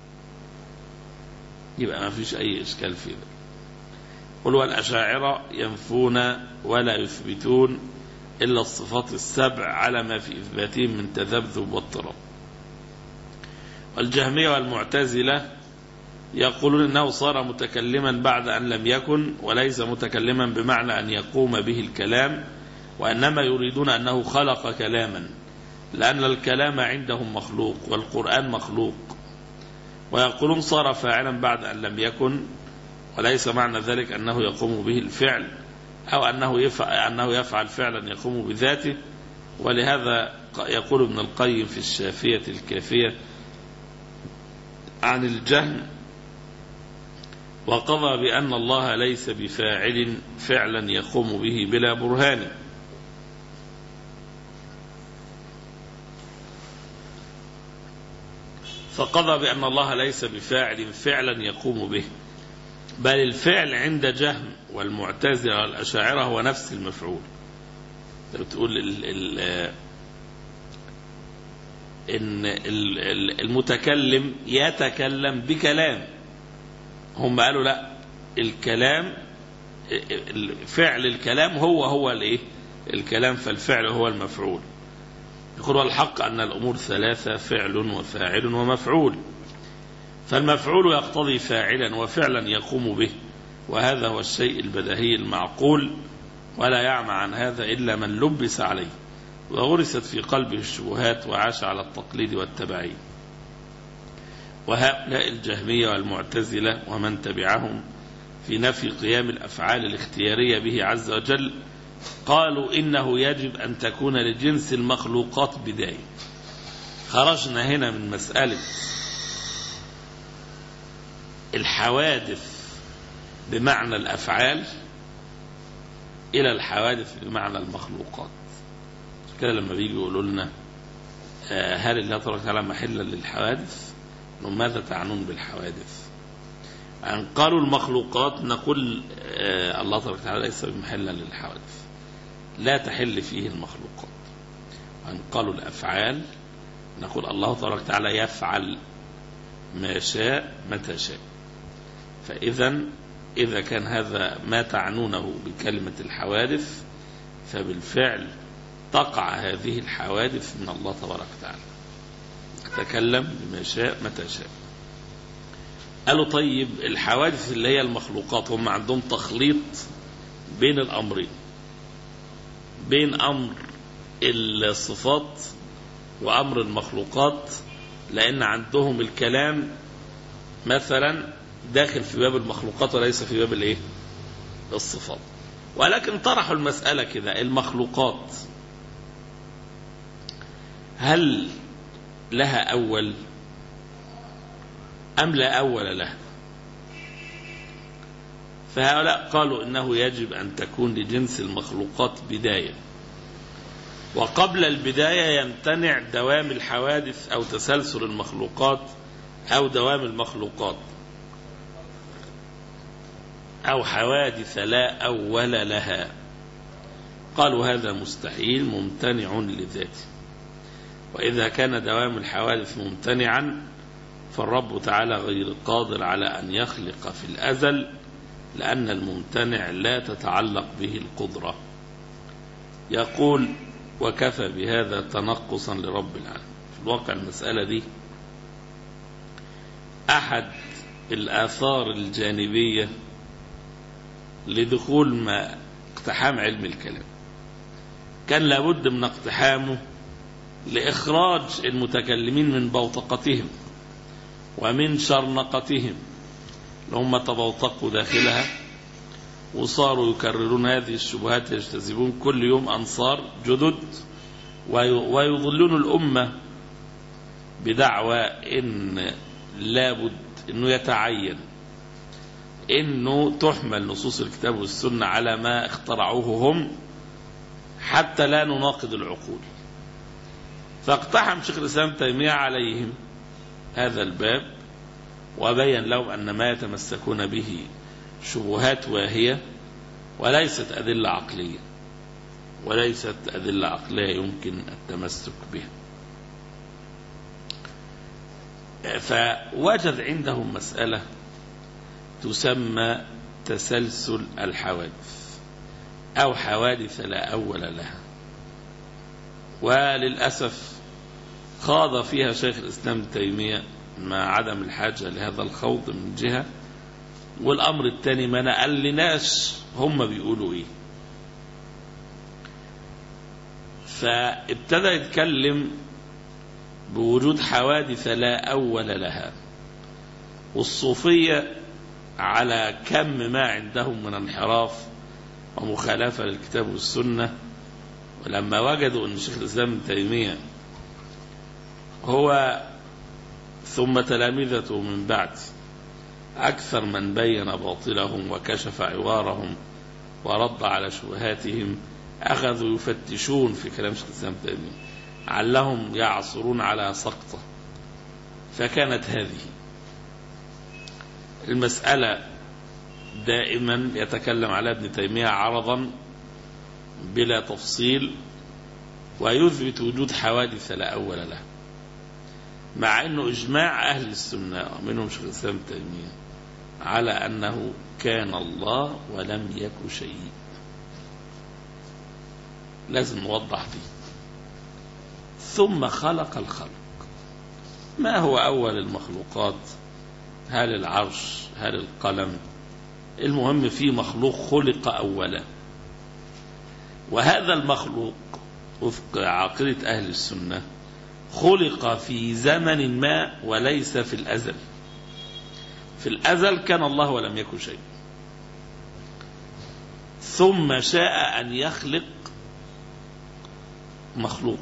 يبقى ما فيش أي إشكال في ذلك. قل والأشاعرة ينفون ولا يثبتون إلا الصفات السبع على ما في إثباتهم من تذبذب واضطراب. والجهمية والمعتزلة يقولون إنه صار متكلما بعد أن لم يكن، وليس متكلما بمعنى أن يقوم به الكلام، وإنما يريدون أنه خلق كلاما، لأن الكلام عندهم مخلوق والقرآن مخلوق. ويقولون صار فاعلا بعد أن لم يكن، وليس معنى ذلك أنه يقوم به الفعل أو أنه يفعل, أنه يفعل فعلا يقوم بذاته. ولهذا يقول ابن القيم في الشافية الكافية عن الجهم: وقضى بأن الله ليس بفاعل فعلا يقوم به بلا برهان. فقضى بأن الله ليس بفاعل فعلا يقوم به، بل الفعل عند جهم والمعتزلة والأشاعرة هو نفس المفعول. بتقول ال ال إن المتكلم يتكلم بكلام، هم قالوا لا، الكلام فعل الكلام هو هو الايه الكلام، فالفعل هو المفعول. يقول والحق أن الأمور ثلاثة: فعل وفاعل ومفعول، فالمفعول يقتضي فاعلا وفعلا يقوم به، وهذا هو الشيء البديهي المعقول ولا يعمى عن هذا إلا من لبس عليه وغرست في قلبه الشبهات وعاش على التقليد والتبعية. وهؤلاء الجهمية والمعتزلة ومن تبعهم في نفي قيام الأفعال الاختيارية به عز وجل قالوا إنه يجب أن تكون لجنس المخلوقات بداية. خرجنا هنا من مسألة الحوادث بمعنى الأفعال إلى الحوادث بمعنى المخلوقات. كده لما بيجي يقولوا لنا هل الله تبارك وتعالى محلا للحوادث؟ ماذا تعنون بالحوادث؟ أن قالوا المخلوقات نقول الله تبارك وتعالى ليس بمحلا للحوادث، لا تحل فيه المخلوقات. أن قالوا الأفعال نقول الله تبارك وتعالى يفعل ما شاء متى شاء. فإذا إذا كان هذا ما تعنونه بكلمة الحوادث فبالفعل تقع هذه الحوادث من الله تبارك وتعالى، يتكلم بما شاء متى شاء. قالوا طيب الحوادث اللي هي المخلوقات هم عندهم تخليط بين الأمرين، بين أمر الصفات وأمر المخلوقات، لأن عندهم الكلام مثلا داخل في باب المخلوقات وليس في باب الايه الصفات. ولكن طرحوا المسألة كده، المخلوقات هل لها أول أم لا أول لها؟ فهؤلاء قالوا إنه يجب أن تكون لجنس المخلوقات بداية، وقبل البداية يمتنع دوام الحوادث أو تسلسل المخلوقات أو دوام المخلوقات أو حوادث لا أول لها. قالوا هذا مستحيل ممتنع لذاته. وإذا كان دوام الحوادث ممتنعا فالرب تعالى غير قادر على أن يخلق في الأزل، لأن الممتنع لا تتعلق به القدرة. يقول وكفى بهذا تنقصا لرب العالمين. في الواقع المسألة دي أحد الآثار الجانبية لدخول ما اقتحام علم الكلام، كان لابد من اقتحامه لإخراج المتكلمين من بوتقتهم ومن شرنقتهم اللي هم تبوتقوا داخلها وصاروا يكررون هذه الشبهات، يجتذبون كل يوم أنصار جدد ويضلون الأمة بدعوى إن لابد إنه يتعين إنه تحمل نصوص الكتاب والسنة على ما اخترعوه هم حتى لا نناقض العقول. فاقتحم شيخ الإسلام تيمية عليهم هذا الباب وبين لهم أن ما يتمسكون به شبهات واهية وليست أدلة عقلية، وليست أدلة عقلية يمكن التمسك بها. فوجد عندهم مسألة تسمى تسلسل الحوادث أو حوادث لا أول لها، وللأسف خاض فيها شيخ الإسلام تيمية مع عدم الحاجة لهذا الخوض من جهة، والأمر الثاني ما نقل لناش هم بيقولوا إيه. فابتدى يتكلم بوجود حوادث لا أول لها، والصوفية على كم ما عندهم من انحراف ومخالفة للكتاب والسنة. ولما وجدوا أن شيخ الإسلام ابن تيمية هو ثم تلامذته من بعد أكثر من بين باطلهم وكشف عوارهم ورد على شبهاتهم، أخذوا يفتشون في كلام شيخ الإسلام ابن تيمية علهم يعصرون على سقطة. فكانت هذه المسألة دائما يتكلم على ابن تيمية عرضا بلا تفصيل ويثبت وجود حوادث لا أول له، مع أنه إجماع أهل السنة ومنهم شيخ الإسلام ابن تيمية على أنه كان الله ولم يكن شيء. لازم نوضح دي. ثم خلق الخلق. ما هو أول المخلوقات؟ هل العرش؟ هل القلم؟ المهم في مخلوق خلق أولا. وهذا المخلوق وفق عقيدة أهل السنة خلق في زمن ما وليس في الأزل. في الأزل كان الله ولم يكن شيء، ثم شاء أن يخلق مخلوق،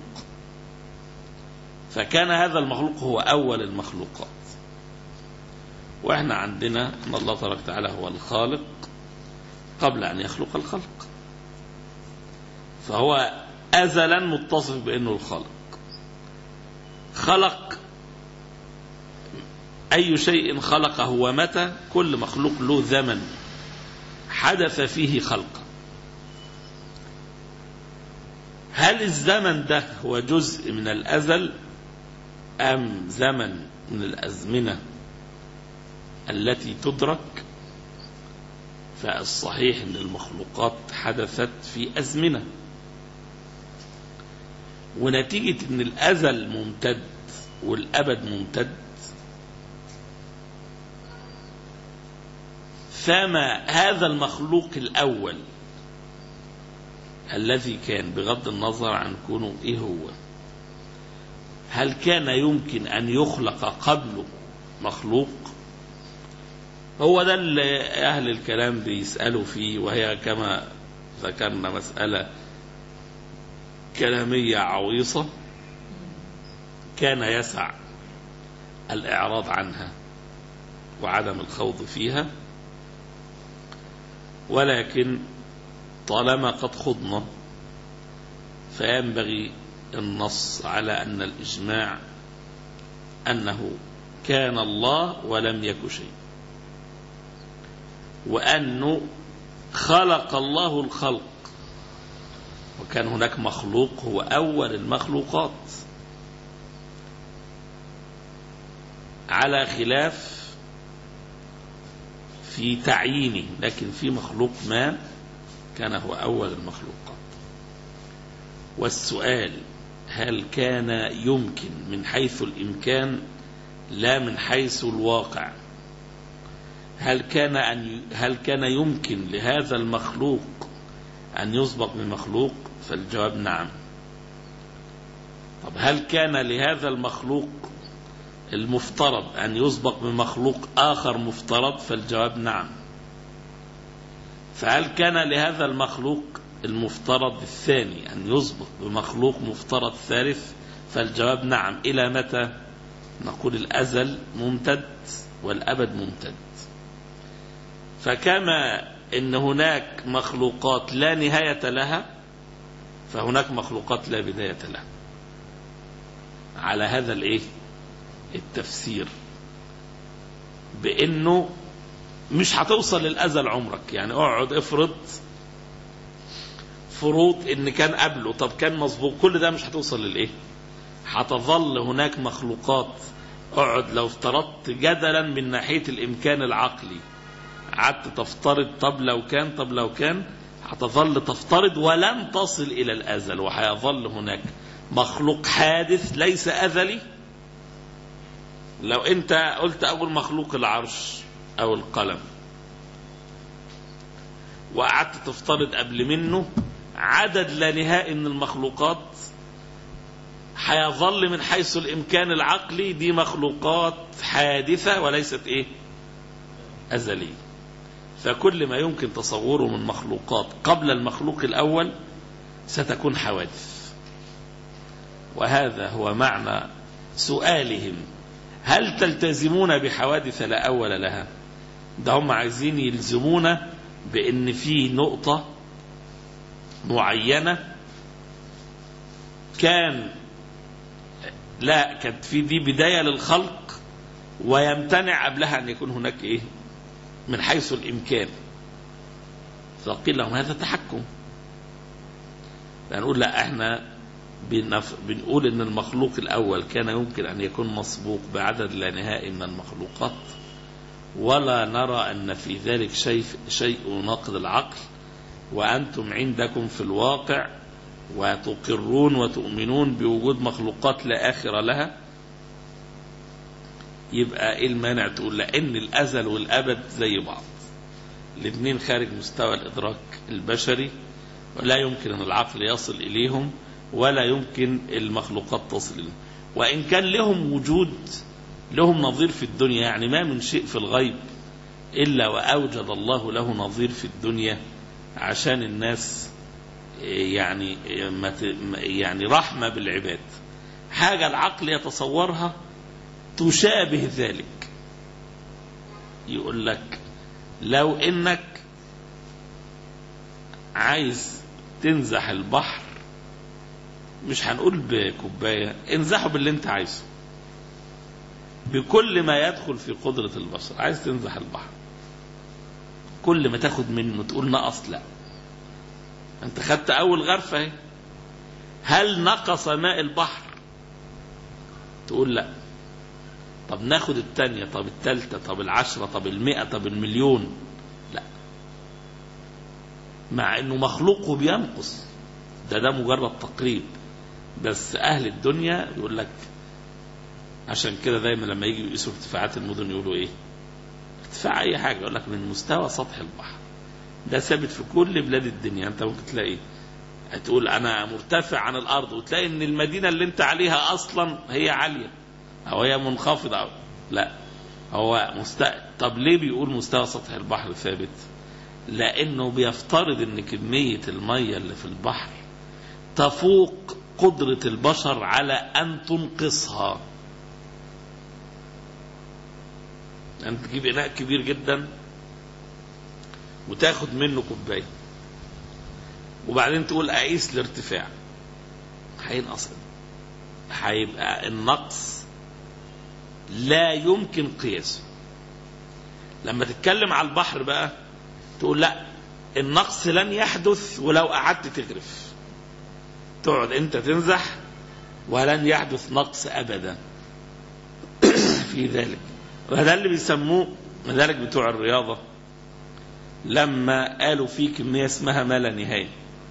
فكان هذا المخلوق هو أول المخلوقات. وإحنا عندنا أن الله تبارك وتعالى هو الخالق قبل أن يخلق الخلق، فهو أزلا متصف بأنه الخالق. خلق أي شيء خلقه ومتى، كل مخلوق له زمن حدث فيه خلقه. هل الزمن ده هو جزء من الأزل أم زمن من الأزمنة التي تدرك؟ فالصحيح أن المخلوقات حدثت في أزمنة، ونتيجة أن الأزل ممتد والأبد ممتد، فما هذا المخلوق الأول الذي كان بغض النظر عن كونه إيه هو، هل كان يمكن أن يخلق قبله مخلوق؟ هو ده اللي أهل الكلام بيسألوا فيه، وهي كما ذكرنا مسألة كلامية عويصة كان يسع الإعراض عنها وعدم الخوض فيها، ولكن طالما قد خضنا فينبغي النص على أن الإجماع أنه كان الله ولم يك شيء، وأنه خلق الله الخلق، وكان هناك مخلوق هو أول المخلوقات، على خلاف في تعيينه، لكن في مخلوق ما كان هو أول المخلوقات. والسؤال هل كان يمكن من حيث الإمكان لا من حيث الواقع، هل كان أن هل كان يمكن لهذا المخلوق أن يسبق بمخلوق؟ فالجواب نعم. طب هل كان لهذا المخلوق المفترض أن يسبق بمخلوق آخر مفترض؟ فالجواب نعم. فهل كان لهذا المخلوق المفترض الثاني أن يسبق بمخلوق مفترض ثالث؟ فالجواب نعم. إلى متى؟ نقول الأزل ممتد والأبد ممتد. فكما إن هناك مخلوقات لا نهاية لها، فهناك مخلوقات لا بداية لها. على هذا الإيه؟ التفسير بأنه مش هتوصل للأزل عمرك، يعني اقعد افرض فروض إن كان قبله، طب كان مسبوق، كل ده مش هتوصل للإيه؟ هتظل هناك مخلوقات. اقعد لو افترضت جدلا من ناحية الإمكان العقلي، قعدت تفترض طب لو كان طب لو كان هتظل تفترض ولن تصل إلى الأزل، وهيظل هناك مخلوق حادث ليس أزلي. لو أنت قلت أول مخلوق العرش أو القلم، وقعدت تفترض قبل منه عدد لا نهائي من المخلوقات، هيظل من حيث الإمكان العقلي دي مخلوقات حادثة وليست إيه؟ أزلية. فكل ما يمكن تصوره من مخلوقات قبل المخلوق الأول ستكون حوادث. وهذا هو معنى سؤالهم: هل تلتزمون بحوادث لا أول لها؟ ده هم عايزين يلزمونا بأن في نقطة معينة كان لا كانت في دي بداية للخلق، ويمتنع قبلها أن يكون هناك إيه؟ من حيث الإمكان. فقيل لهم هذا تحكم. نقول لا، احنا بنف... بنقول ان المخلوق الأول كان يمكن أن يكون مسبوق بعدد لا نهائي من المخلوقات، ولا نرى أن في ذلك شيء شيء يناقض العقل، وأنتم عندكم في الواقع وتقرون وتؤمنون بوجود مخلوقات لا آخر لها. يبقى إيه المانع تقول لأن الأزل والأبد زي بعض، الاثنين خارج مستوى الإدراك البشري، لا يمكن أن العقل يصل إليهم ولا يمكن المخلوقات تصل إليهم، وإن كان لهم وجود، لهم نظير في الدنيا. يعني ما من شيء في الغيب إلا وأوجد الله له نظير في الدنيا عشان الناس يعني يعني رحمة بالعباد. حاجة العقل يتصورها تشابه ذلك. يقول لك لو إنك عايز تنزح البحر، مش هنقول بكوباية، انزحه باللي انت عايزه، بكل ما يدخل في قدرة البشر. عايز تنزح البحر، كل ما تاخد منه تقول نقص، لا، انت خدت اول غرفة اهي، هل نقص ماء البحر؟ تقول لا. طب ناخد التانية، طب التالتة، طب العشرة، طب المئة، طب المليون، لا، مع انه مخلوقه بينقص. ده ده مجرد تقريب. بس اهل الدنيا يقول لك، عشان كده دايما لما يجي يقيسوا ارتفاعات المدن يقولوا ايه؟ ارتفاع اي حاجة يقول لك من مستوى سطح البحر. ده ثابت في كل بلاد الدنيا. انت ممكن تلاقي تقول انا مرتفع عن الارض، وتلاقي ان المدينة اللي انت عليها اصلا هي عالية او هي منخفضة أو لا، هو مست... طب ليه بيقول مستوى سطح البحر ثابت؟ لانه بيفترض ان كمية المية اللي في البحر تفوق قدرة البشر على ان تنقصها. انت تجيب اناء كبير جدا وتاخد منه كوبايه، وبعدين تقول اقيس الارتفاع، هينقص، هيبقى النقص لا يمكن قياسه. لما تتكلم على البحر بقى تقول لا، النقص لن يحدث ولو قعدت تغرف، تقعد انت تنزح ولن يحدث نقص ابدا في ذلك. وهذا اللي بيسموه مدارك بتوع الرياضة لما قالوا فيه كمية اسمها ما لا نهاية.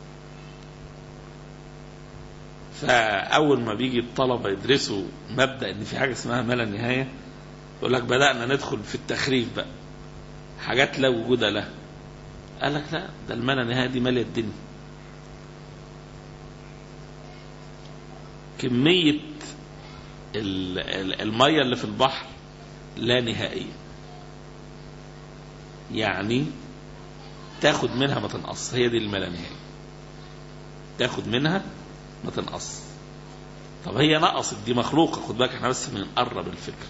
فأول ما بيجي الطلبة يدرسوا مبدأ ان في حاجة اسمها ما لا نهاية، يقول لك بدأنا ندخل في التخريف بقى، حاجات لا وجود لها. قال لك لا، ده الما لا نهاية دي مالية الدنيا. كمية المية اللي في البحر لا نهائية، يعني تاخد منها ما تنقص، هي دي الملا نهائية، تاخد منها ما تنقص. طب هي نقصت، دي مخلوقة، خد بالك احنا بس بنقرب الفكرة.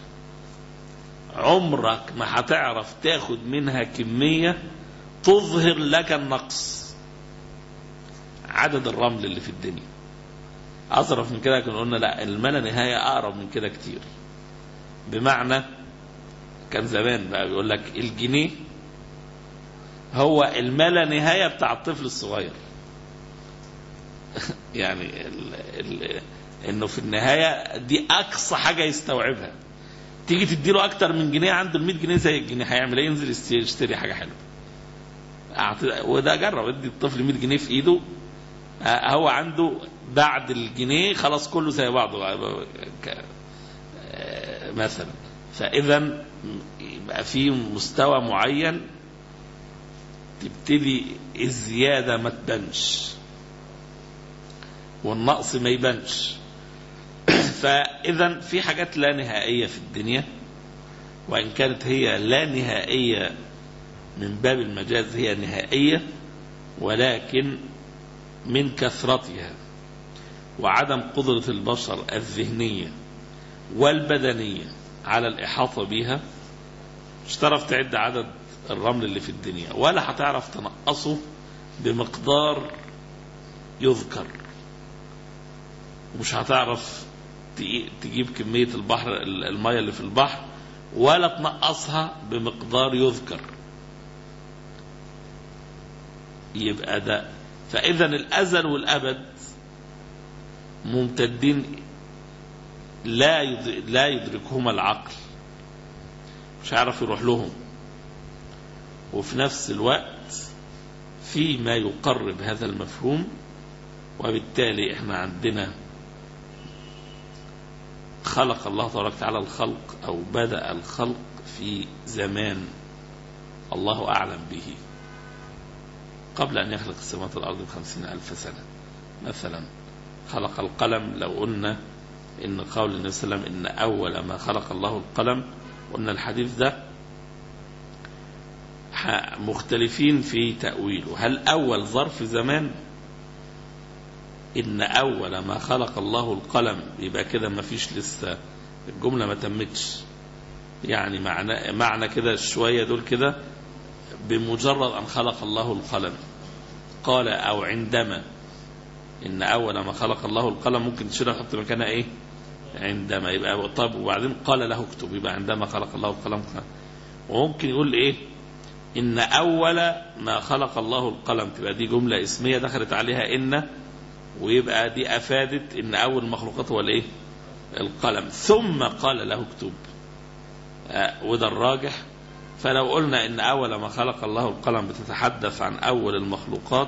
عمرك ما هتعرف تاخد منها كمية تظهر لك النقص. عدد الرمل اللي في الدنيا أظرف من كده، كنا قلنا لا، الملا نهاية أقرب من كده كتير. بمعنى كان زمان بقى بيقول لك الجنيه هو الملا نهاية بتاع الطفل الصغير. يعني ال ال انه في النهاية دي اقصى حاجة يستوعبها. تيجي تديله اكتر من جنيه، عنده المية جنيه زي الجنيه، هيعمل ايه؟ ينزل يشتري حاجة حلوة. وده جرب، ادي الطفل مية جنيه في ايده، هو عنده بعد الجنيه خلاص كله زي بعضه مثلا. فاذا يبقى في مستوى معين تبتدي الزيادة ما تبانش والنقص ما يبانش. فإذا في حاجات لا نهائية في الدنيا، وإن كانت هي لا نهائية من باب المجاز هي نهائية، ولكن من كثرتها وعدم قدرة البشر الذهنية والبدنية على الإحاطة بها، مش هتعرف تعد عدد الرمل اللي في الدنيا، ولا هتعرف تنقصه بمقدار يذكر، ومش هتعرف تجيب كمية البحر المية اللي في البحر ولا تنقصها بمقدار يذكر. يبقى ده، فإذا الأزل والأبد ممتدين لا لا يدركهما العقل، مش عارف يروح لهم. وفي نفس الوقت في ما يقرب هذا المفهوم، وبالتالي احنا عندنا خلق الله تبارك وتعالى الخلق، أو بدأ الخلق في زمان الله أعلم به، قبل أن يخلق السماوات والأرض بخمسين ألف سنة. مثلا خلق القلم، لو قلنا إن قول النبي صلى الله عليه وسلم إن أول ما خلق الله القلم، قلنا الحديث ده مختلفين في تأويله. هل أول ظرف زمان؟ إن أول ما خلق الله القلم، يبقى كده ما فيش لسه الجملة ما تمتش، يعني معنى معنى كده شوية دول كده بمجرد أن خلق الله القلم. قال أو عندما، إن أول ما خلق الله القلم ممكن تشيلها وتحط مكانها إيه؟ عندما. يبقى طب وبعدين قال له اكتب، يبقى عندما خلق الله القلم. وممكن يقول إيه؟ إن أول ما خلق الله القلم، تبقى دي جملة اسمية دخلت عليها إن، ويبقى دي أفادت إن أول المخلوقات هو الإيه؟ القلم. ثم قال له اكتب، آه وده الراجح. فلو قلنا إن أول ما خلق الله القلم بتتحدث عن أول المخلوقات،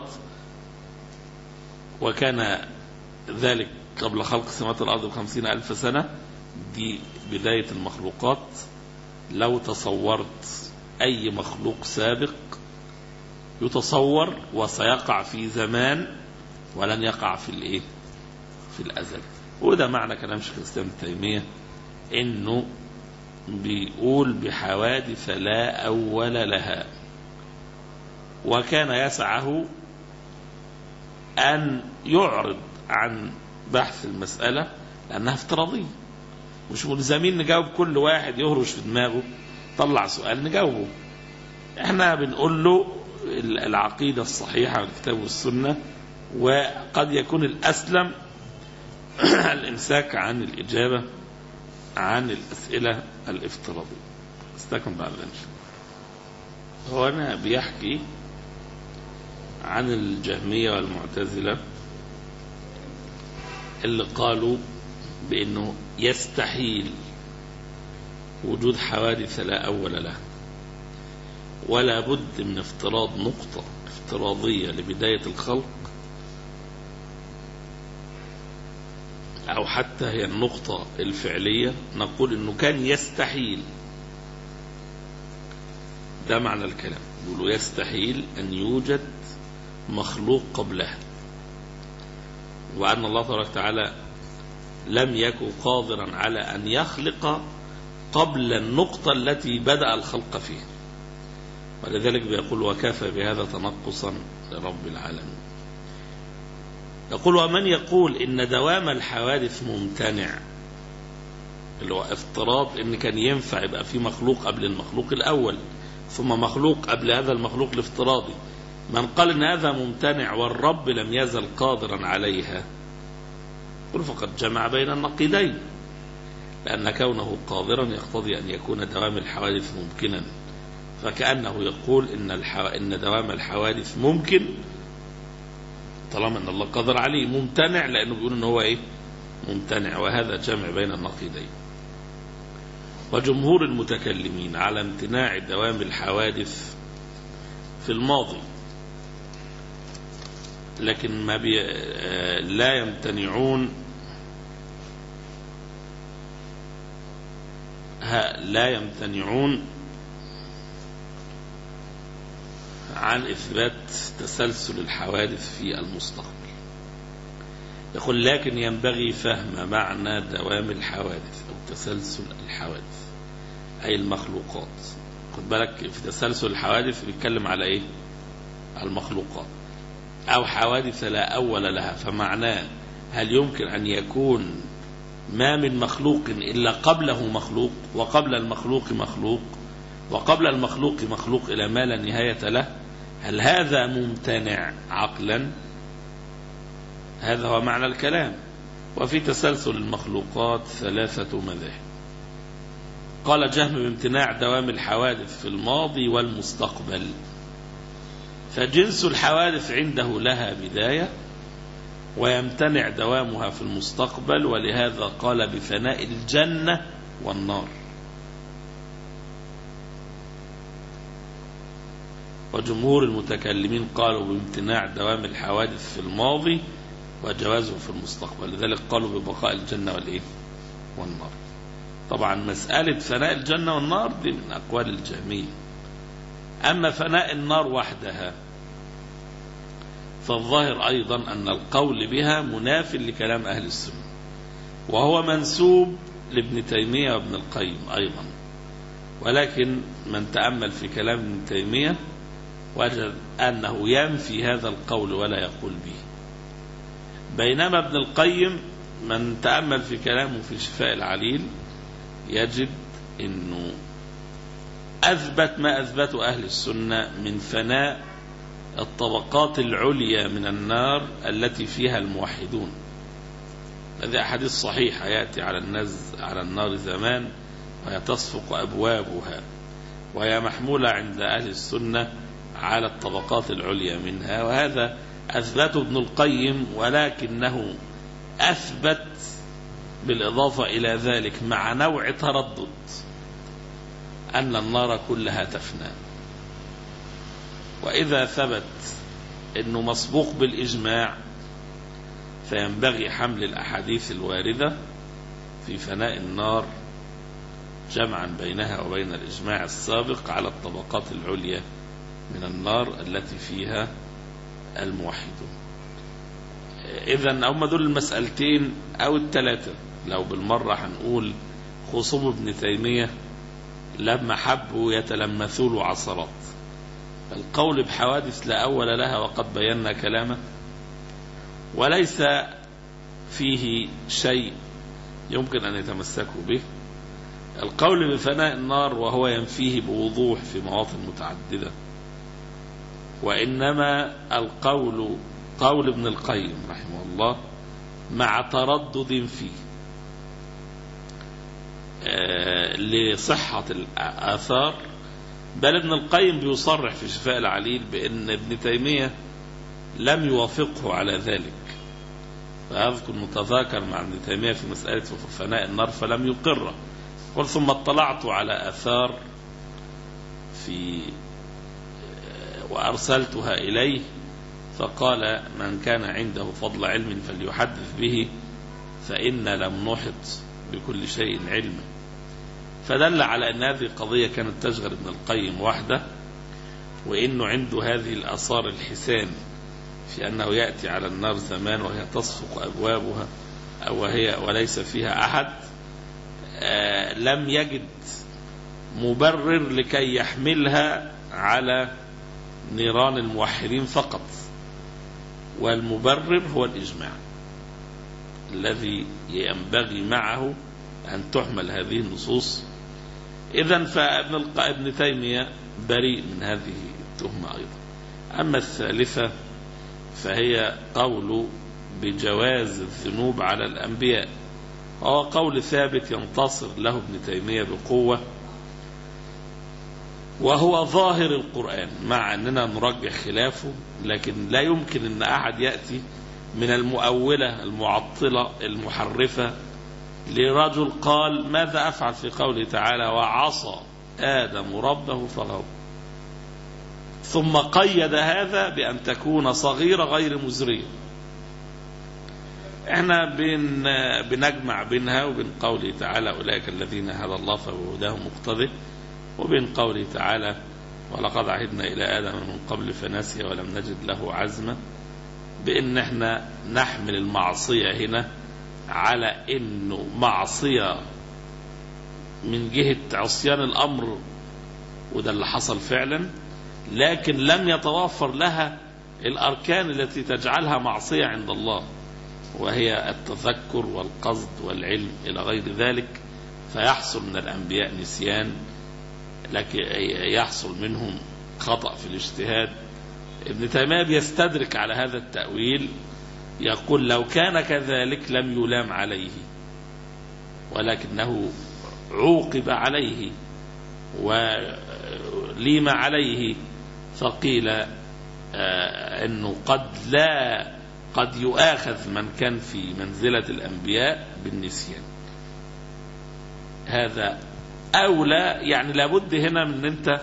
وكان ذلك قبل خلق السماوات والأرض بخمسين ألف سنة، دي بداية المخلوقات. لو تصورت أي مخلوق سابق يتصور وسيقع في زمان ولن يقع في الإيه؟ في الأزل. وده معنى كلام شيخ الإسلام ابن تيمية، إنه بيقول بحوادث لا أول لها، وكان يسعه أن يعرض عن بحث المسألة لأنها افتراضية، مش ملزمين نجاوب كل واحد يهرش في دماغه طلع سؤال نجاوبه. احنا بنقول له العقيدة الصحيحة والكتاب والسنة، وقد يكون الأسلم الإمساك عن الإجابة عن الأسئلة الافتراضية. استكمل بعد ذلك. هو أنا بيحكي عن الجهمية والمعتزلة اللي قالوا بأنه يستحيل وجود حوادث لا أول لها، ولا بد من افتراض نقطة افتراضية لبداية الخلق، أو حتى هي النقطة الفعلية نقول أنه كان يستحيل. ده معنى الكلام، يقولوا يستحيل أن يوجد مخلوق قبلها، وأن الله تبارك وتعالى لم يكن قادرا على أن يخلق قبل النقطة التي بدأ الخلق فيها. ولذلك بيقول وكفى بهذا تنقصا لرب العالمين. يقول ومن يقول إن دوام الحوادث ممتنع، اللي هو افتراض إن كان ينفع يبقى في مخلوق قبل المخلوق الأول ثم مخلوق قبل هذا المخلوق الافتراضي، من قال إن هذا ممتنع والرب لم يزل قادرا عليها، يقول فقد جمع بين النقيضين، لأن كونه قادرا يقتضي أن يكون دوام الحوادث ممكنا، فكأنه يقول إن, الحو... إن دوام الحوادث ممكن طالما أن الله قادر عليه، ممتنع لأنه بيقول إن هو إيه؟ ممتنع. وهذا جمع بين النقيضين. وجمهور المتكلمين على امتناع دوام الحوادث في الماضي، لكن ما بي... لا يمتنعون لا يمتنعون عن إثبات تسلسل الحوادث في المستقبل. يقول لكن ينبغي فهم معنى دوام الحوادث أو تسلسل الحوادث، أي المخلوقات. خد بالك في تسلسل الحوادث بيتكلم على إيه؟ على المخلوقات، أو حوادث لا أول لها، فمعناه هل يمكن أن يكون ما من مخلوق إلا قبله مخلوق، وقبل المخلوق مخلوق، وقبل المخلوق مخلوق إلى ما لا نهاية له؟ هل هذا ممتنع عقلا؟ هذا هو معنى الكلام. وفي تسلسل المخلوقات ثلاثة مذاهب. قال جهم بامتناع دوام الحوادث في الماضي والمستقبل، فجنس الحوادث عنده لها بداية ويمتنع دوامها في المستقبل، ولهذا قال بفناء الجنة والنار. وجمهور المتكلمين قالوا بامتناع دوام الحوادث في الماضي وجوازه في المستقبل، لذلك قالوا ببقاء الجنة والإيه؟ والنار. طبعا مسألة فناء الجنة والنار دي من أقوال الجهمية. أما فناء النار وحدها فالظاهر أيضا أن القول بها مناف لكلام أهل السنة، وهو منسوب لابن تيمية وابن القيم أيضا، ولكن من تأمل في كلام ابن تيمية وجد أنه ينفي هذا القول ولا يقول به، بينما ابن القيم من تأمل في كلامه في شفاء العليل يجد أنه أثبت ما أثبته أهل السنة من فناء الطبقات العليا من النار التي فيها الموحدون. هذه أحاديث صحيحة يأتي على الناس على النار زمان وهي تصفق أبوابها، وهي محمولة عند أهل السنة على الطبقات العليا منها، وهذا أثبته ابن القيم، ولكنه أثبت بالإضافة إلى ذلك مع نوع تردد أن النار كلها تفنى. وإذا ثبت أنه مسبوق بالإجماع فينبغي حمل الأحاديث الواردة في فناء النار جمعا بينها وبين الإجماع السابق على الطبقات العليا من النار التي فيها الموحدون. إذن هم دول المسألتين أو الثلاثة لو بالمرة هنقول خصوم ابن تيمية لما حبوا يتلمثوا له عصرات. القول بحوادث لا أول لها وقد بينا كلامه، وليس فيه شيء يمكن أن يتمسكوا به. القول بفناء النار وهو ينفيه بوضوح في مواطن متعددة، وإنما القول قول ابن القيم رحمه الله مع تردد فيه آه لصحة الآثار. بل ابن القيم بيصرح في شفاء العليل بأن ابن تيمية لم يوافقه على ذلك، فأذكر متذاكر مع ابن تيمية في مسألة فناء النار فلم يقره. قل ثم اطلعت على آثار في وأرسلتها إليه فقال من كان عنده فضل علم فليحدث به فإن لم نحط بكل شيء علما. فدل على أن هذه القضية كانت تشغل ابن القيم وحده، وإنه عنده هذه الآثار الحسان في أنه يأتي على النار زمان وهي تصفق أبوابها أو وهي وليس فيها أحد. آه لم يجد مبرر لكي يحملها على نيران الموحدين فقط، والمبرر هو الإجماع الذي ينبغي معه أن تحمل هذه النصوص. إذن فابن ابن تيمية بريء من هذه التهمة أيضا. أما الثالثة فهي قول بجواز الذنوب على الأنبياء، وهو قول ثابت ينتصر له ابن تيمية بقوة، وهو ظاهر القرآن مع أننا نرجح خلافه، لكن لا يمكن أن أحد يأتي من المؤولة المعطلة المحرفة لرجل قال ماذا أفعل في قوله تعالى وعصى آدم ربه فغوى، ثم قيد هذا بأن تكون صغيرة غير مزرية. احنا بن بنجمع بينها وبين قوله تعالى أولئك الذين هدى الله فبهداه مقتدي، وبين قوله تعالى ولقد عهدنا إلى آدم من قبل فنسي ولم نجد له عزما، بأن احنا نحمل المعصية هنا على انه معصية من جهة عصيان الأمر، وده اللي حصل فعلا، لكن لم يتوفر لها الأركان التي تجعلها معصية عند الله، وهي التذكر والقصد والعلم إلى غير ذلك. فيحصل من الأنبياء نسيان، لكن يحصل منهم خطأ في الاجتهاد. ابن تيمية بيستدرك على هذا التأويل، يقول لو كان كذلك لم يلام عليه، ولكنه عوقب عليه وليم عليه، فقيل آه أنه قد لا قد يؤاخذ من كان في منزلة الأنبياء بالنسيان. هذا أولى، يعني لابد هنا من أنت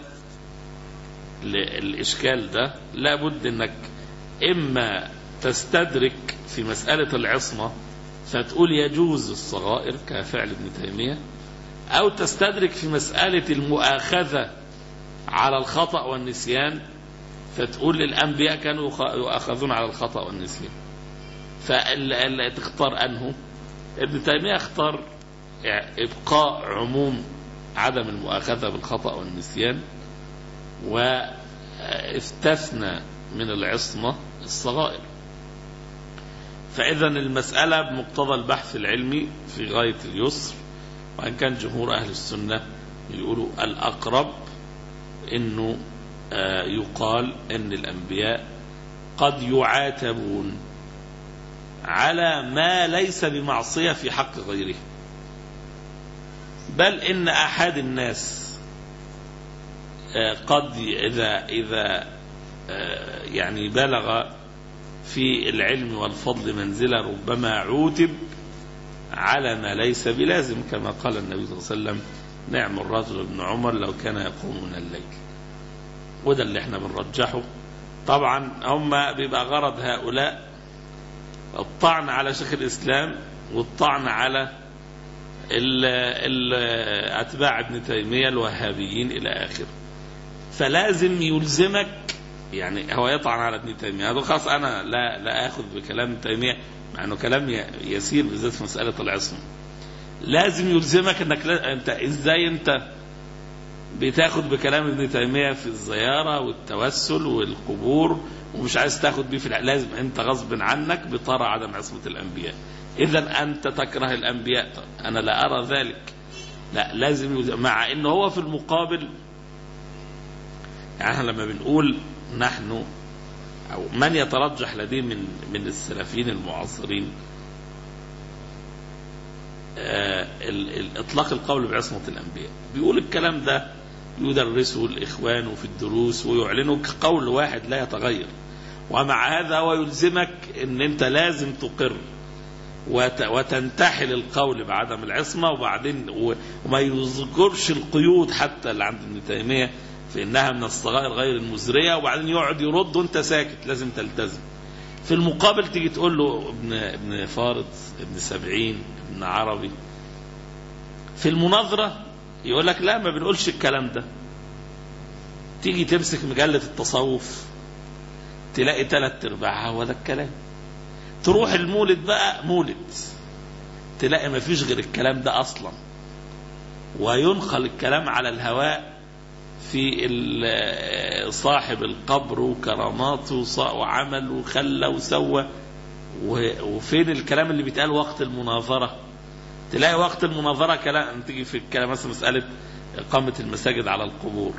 الإشكال ده لابد أنك إما تستدرك في مسألة العصمة فتقول يجوز الصغائر كفعل ابن تيمية، أو تستدرك في مسألة المؤاخذة على الخطأ والنسيان فتقول الأنبياء كانوا يؤاخذون على الخطأ والنسيان. فاللي تختار أنه ابن تيمية اختار إبقاء عموم عدم المؤاخذة بالخطأ والنسيان، واستثنى من العصمة الصغائر. فإذا المسألة بمقتضى البحث العلمي في غاية اليسر، وإن كان جمهور أهل السنة يقولوا الأقرب إنه يقال إن الأنبياء قد يعاتبون على ما ليس بمعصية في حق غيره، بل إن أحد الناس قد إذا إذا يعني بلغ في العلم والفضل منزلة ربما عوتب على ما ليس بلازم، كما قال النبي صلى الله عليه وسلم: نعم الرجل ابن عمر لو كان يقوم من الليل. وده اللي احنا بنرجحه. طبعا هم بيبقى غرض هؤلاء الطعن على شيخ الإسلام والطعن على ال ال أتباع ابن تيمية الوهابيين إلى آخره. فلازم يلزمك، يعني هو يطعن على ابن تيمية، هذا خاص أنا لا لا أخذ بكلام ابن تيمية مع أنه كلام يسير بالذات في مسألة العصمة. لازم يلزمك أنك أنت إزاي أنت بتاخد بكلام ابن تيمية في الزيارة والتوسل والقبور ومش عايز تاخد بيه في الع... لازم أنت غصب عنك بترى عدم عصمة الأنبياء. إذا أنت تكره الأنبياء. أنا لا أرى ذلك. لا، لازم يلزم. مع أنه هو في المقابل، يعني لما بنقول نحن أو من يترجح لديه من من السلفيين المعاصرين آه الإطلاق القول بعصمة الأنبياء، بيقول الكلام ده يدرسه الإخوان في الدروس ويعلنه كقول واحد لا يتغير، ومع هذا هو يلزمك أن أنت لازم تقر وتنتحل القول بعدم العصمة، وبعدين وما يذكرش القيود حتى اللي عند ابن تيمية في إنها من الصغائر غير المزرية، وبعدين يقعد يرد وانت ساكت لازم تلتزم. في المقابل تيجي تقول له ابن ابن فارض، ابن سبعين، ابن عربي، في المناظرة يقول لك لا ما بنقولش الكلام ده. تيجي تمسك مجلة التصوف تلاقي ثلاث ارباعها هو ده الكلام. تروح المولد بقى، مولد، تلاقي ما فيش غير الكلام ده أصلا، وينخل الكلام على الهواء في صاحب القبر وكراماته وعمل وخلى وسوى. وفين الكلام اللي بيتقال وقت المناظرة؟ تلاقي وقت المناظرة كلام، تيجي في الكلام مثلا مسألة إقامة المساجد على القبور،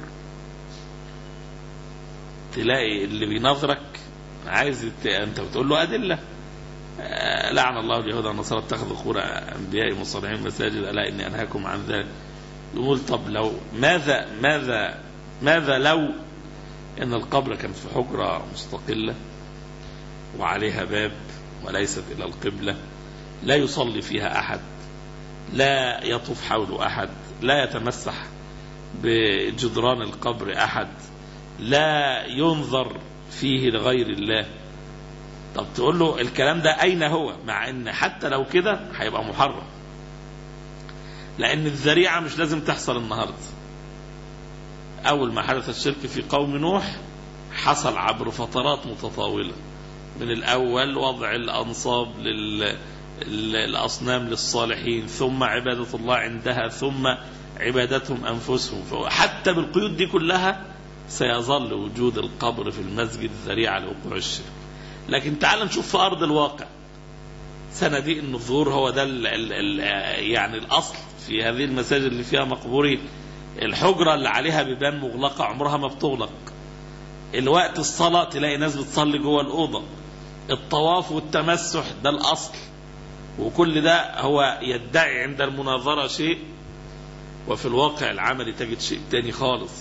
تلاقي اللي بيناظرك عايز انت بتقول له أدلة. لعن الله اليهود والنصارى اتخذوا قبور أنبيائهم وصالحين مساجد ألا إني أنهاكم عن ذلك. يقول طب لو ماذا ماذا ماذا لو ان القبر كان في حجرة مستقلة وعليها باب وليست الى القبلة، لا يصلي فيها احد، لا يطوف حوله احد، لا يتمسح بجدران القبر احد، لا ينظر فيه لغير الله. طب تقول له الكلام ده اين هو؟ مع ان حتى لو كده هيبقى محرم، لأن الذريعة مش لازم تحصل النهاردة. أول ما حدث الشرك في قوم نوح حصل عبر فترات متطاولة، من الأول وضع الأنصاب للأصنام للصالحين، ثم عبادة الله عندها، ثم عبادتهم أنفسهم. حتى بالقيود دي كلها سيظل وجود القبر في المسجد ذريعة لوقوع الشرك. لكن تعال نشوف في أرض الواقع صناديق النذور هو ده ال ال ال يعني الأصل في هذه المساجد اللي فيها مقبورين. الحجرة اللي عليها بيبان مغلقة عمرها ما بتغلق. الوقت الصلاة تلاقي ناس بتصلي جوه الأوضة. الطواف والتمسح ده الأصل، وكل ده هو يدعي عند المناظرة شيء، وفي الواقع العملي تجد شيء تاني خالص.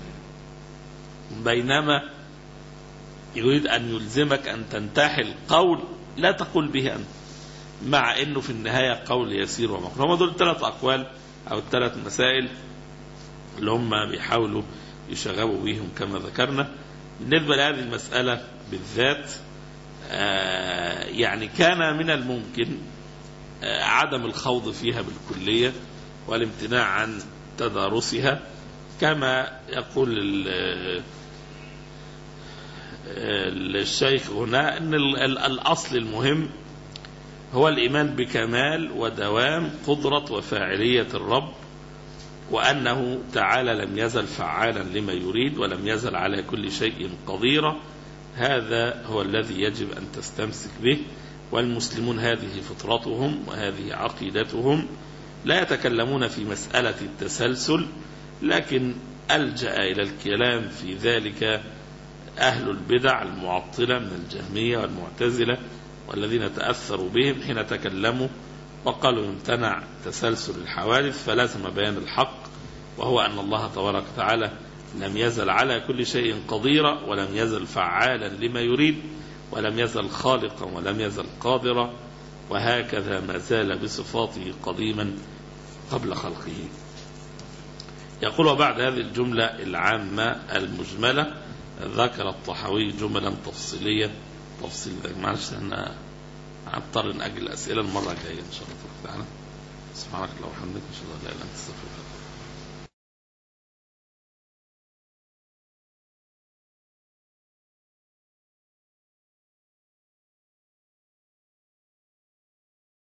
بينما يريد أن يلزمك أن تنتحل قول لا تقول به أنت، مع أنه في النهاية قول يسير ومقبول. هم دول الثلاث أقوال أو الثلاث مسائل اللي هم بيحاولوا يشغبوا بيهم كما ذكرنا. بالنسبة لهذه المسألة بالذات آه يعني كان من الممكن آه عدم الخوض فيها بالكلية والامتناع عن تدارسها، كما يقول الشيخ هنا أن الأصل المهم هو الإيمان بكمال ودوام قدرة وفاعلية الرب، وأنه تعالى لم يزل فعالا لما يريد ولم يزل على كل شيء قديرا. هذا هو الذي يجب أن تستمسك به، والمسلمون هذه فطرتهم وهذه عقيدتهم، لا يتكلمون في مسألة التسلسل، لكن ألجأ إلى الكلام في ذلك أهل البدع المعطلة من الجهمية والمعتزلة والذين تأثروا بهم حين تكلموا وقالوا يمتنع تسلسل الحوادث فلازم بيان الحق، وهو أن الله تبارك وتعالى لم يزل على كل شيء قديرا ولم يزل فعالا لما يريد ولم يزل خالقا ولم يزل قادرا، وهكذا ما زال بصفاته قديما قبل خلقه. يقول وبعد هذه الجملة العامة المجملة ذكر الطحاوي جملا تفصيلية تفصيل معلش أنا هنضطر نأجل الأسئلة المرة الجاية إن شاء الله تعالى. سبحانك اللهم وبحمدك أشهد أن لا إله إلا أنت أستغفرك.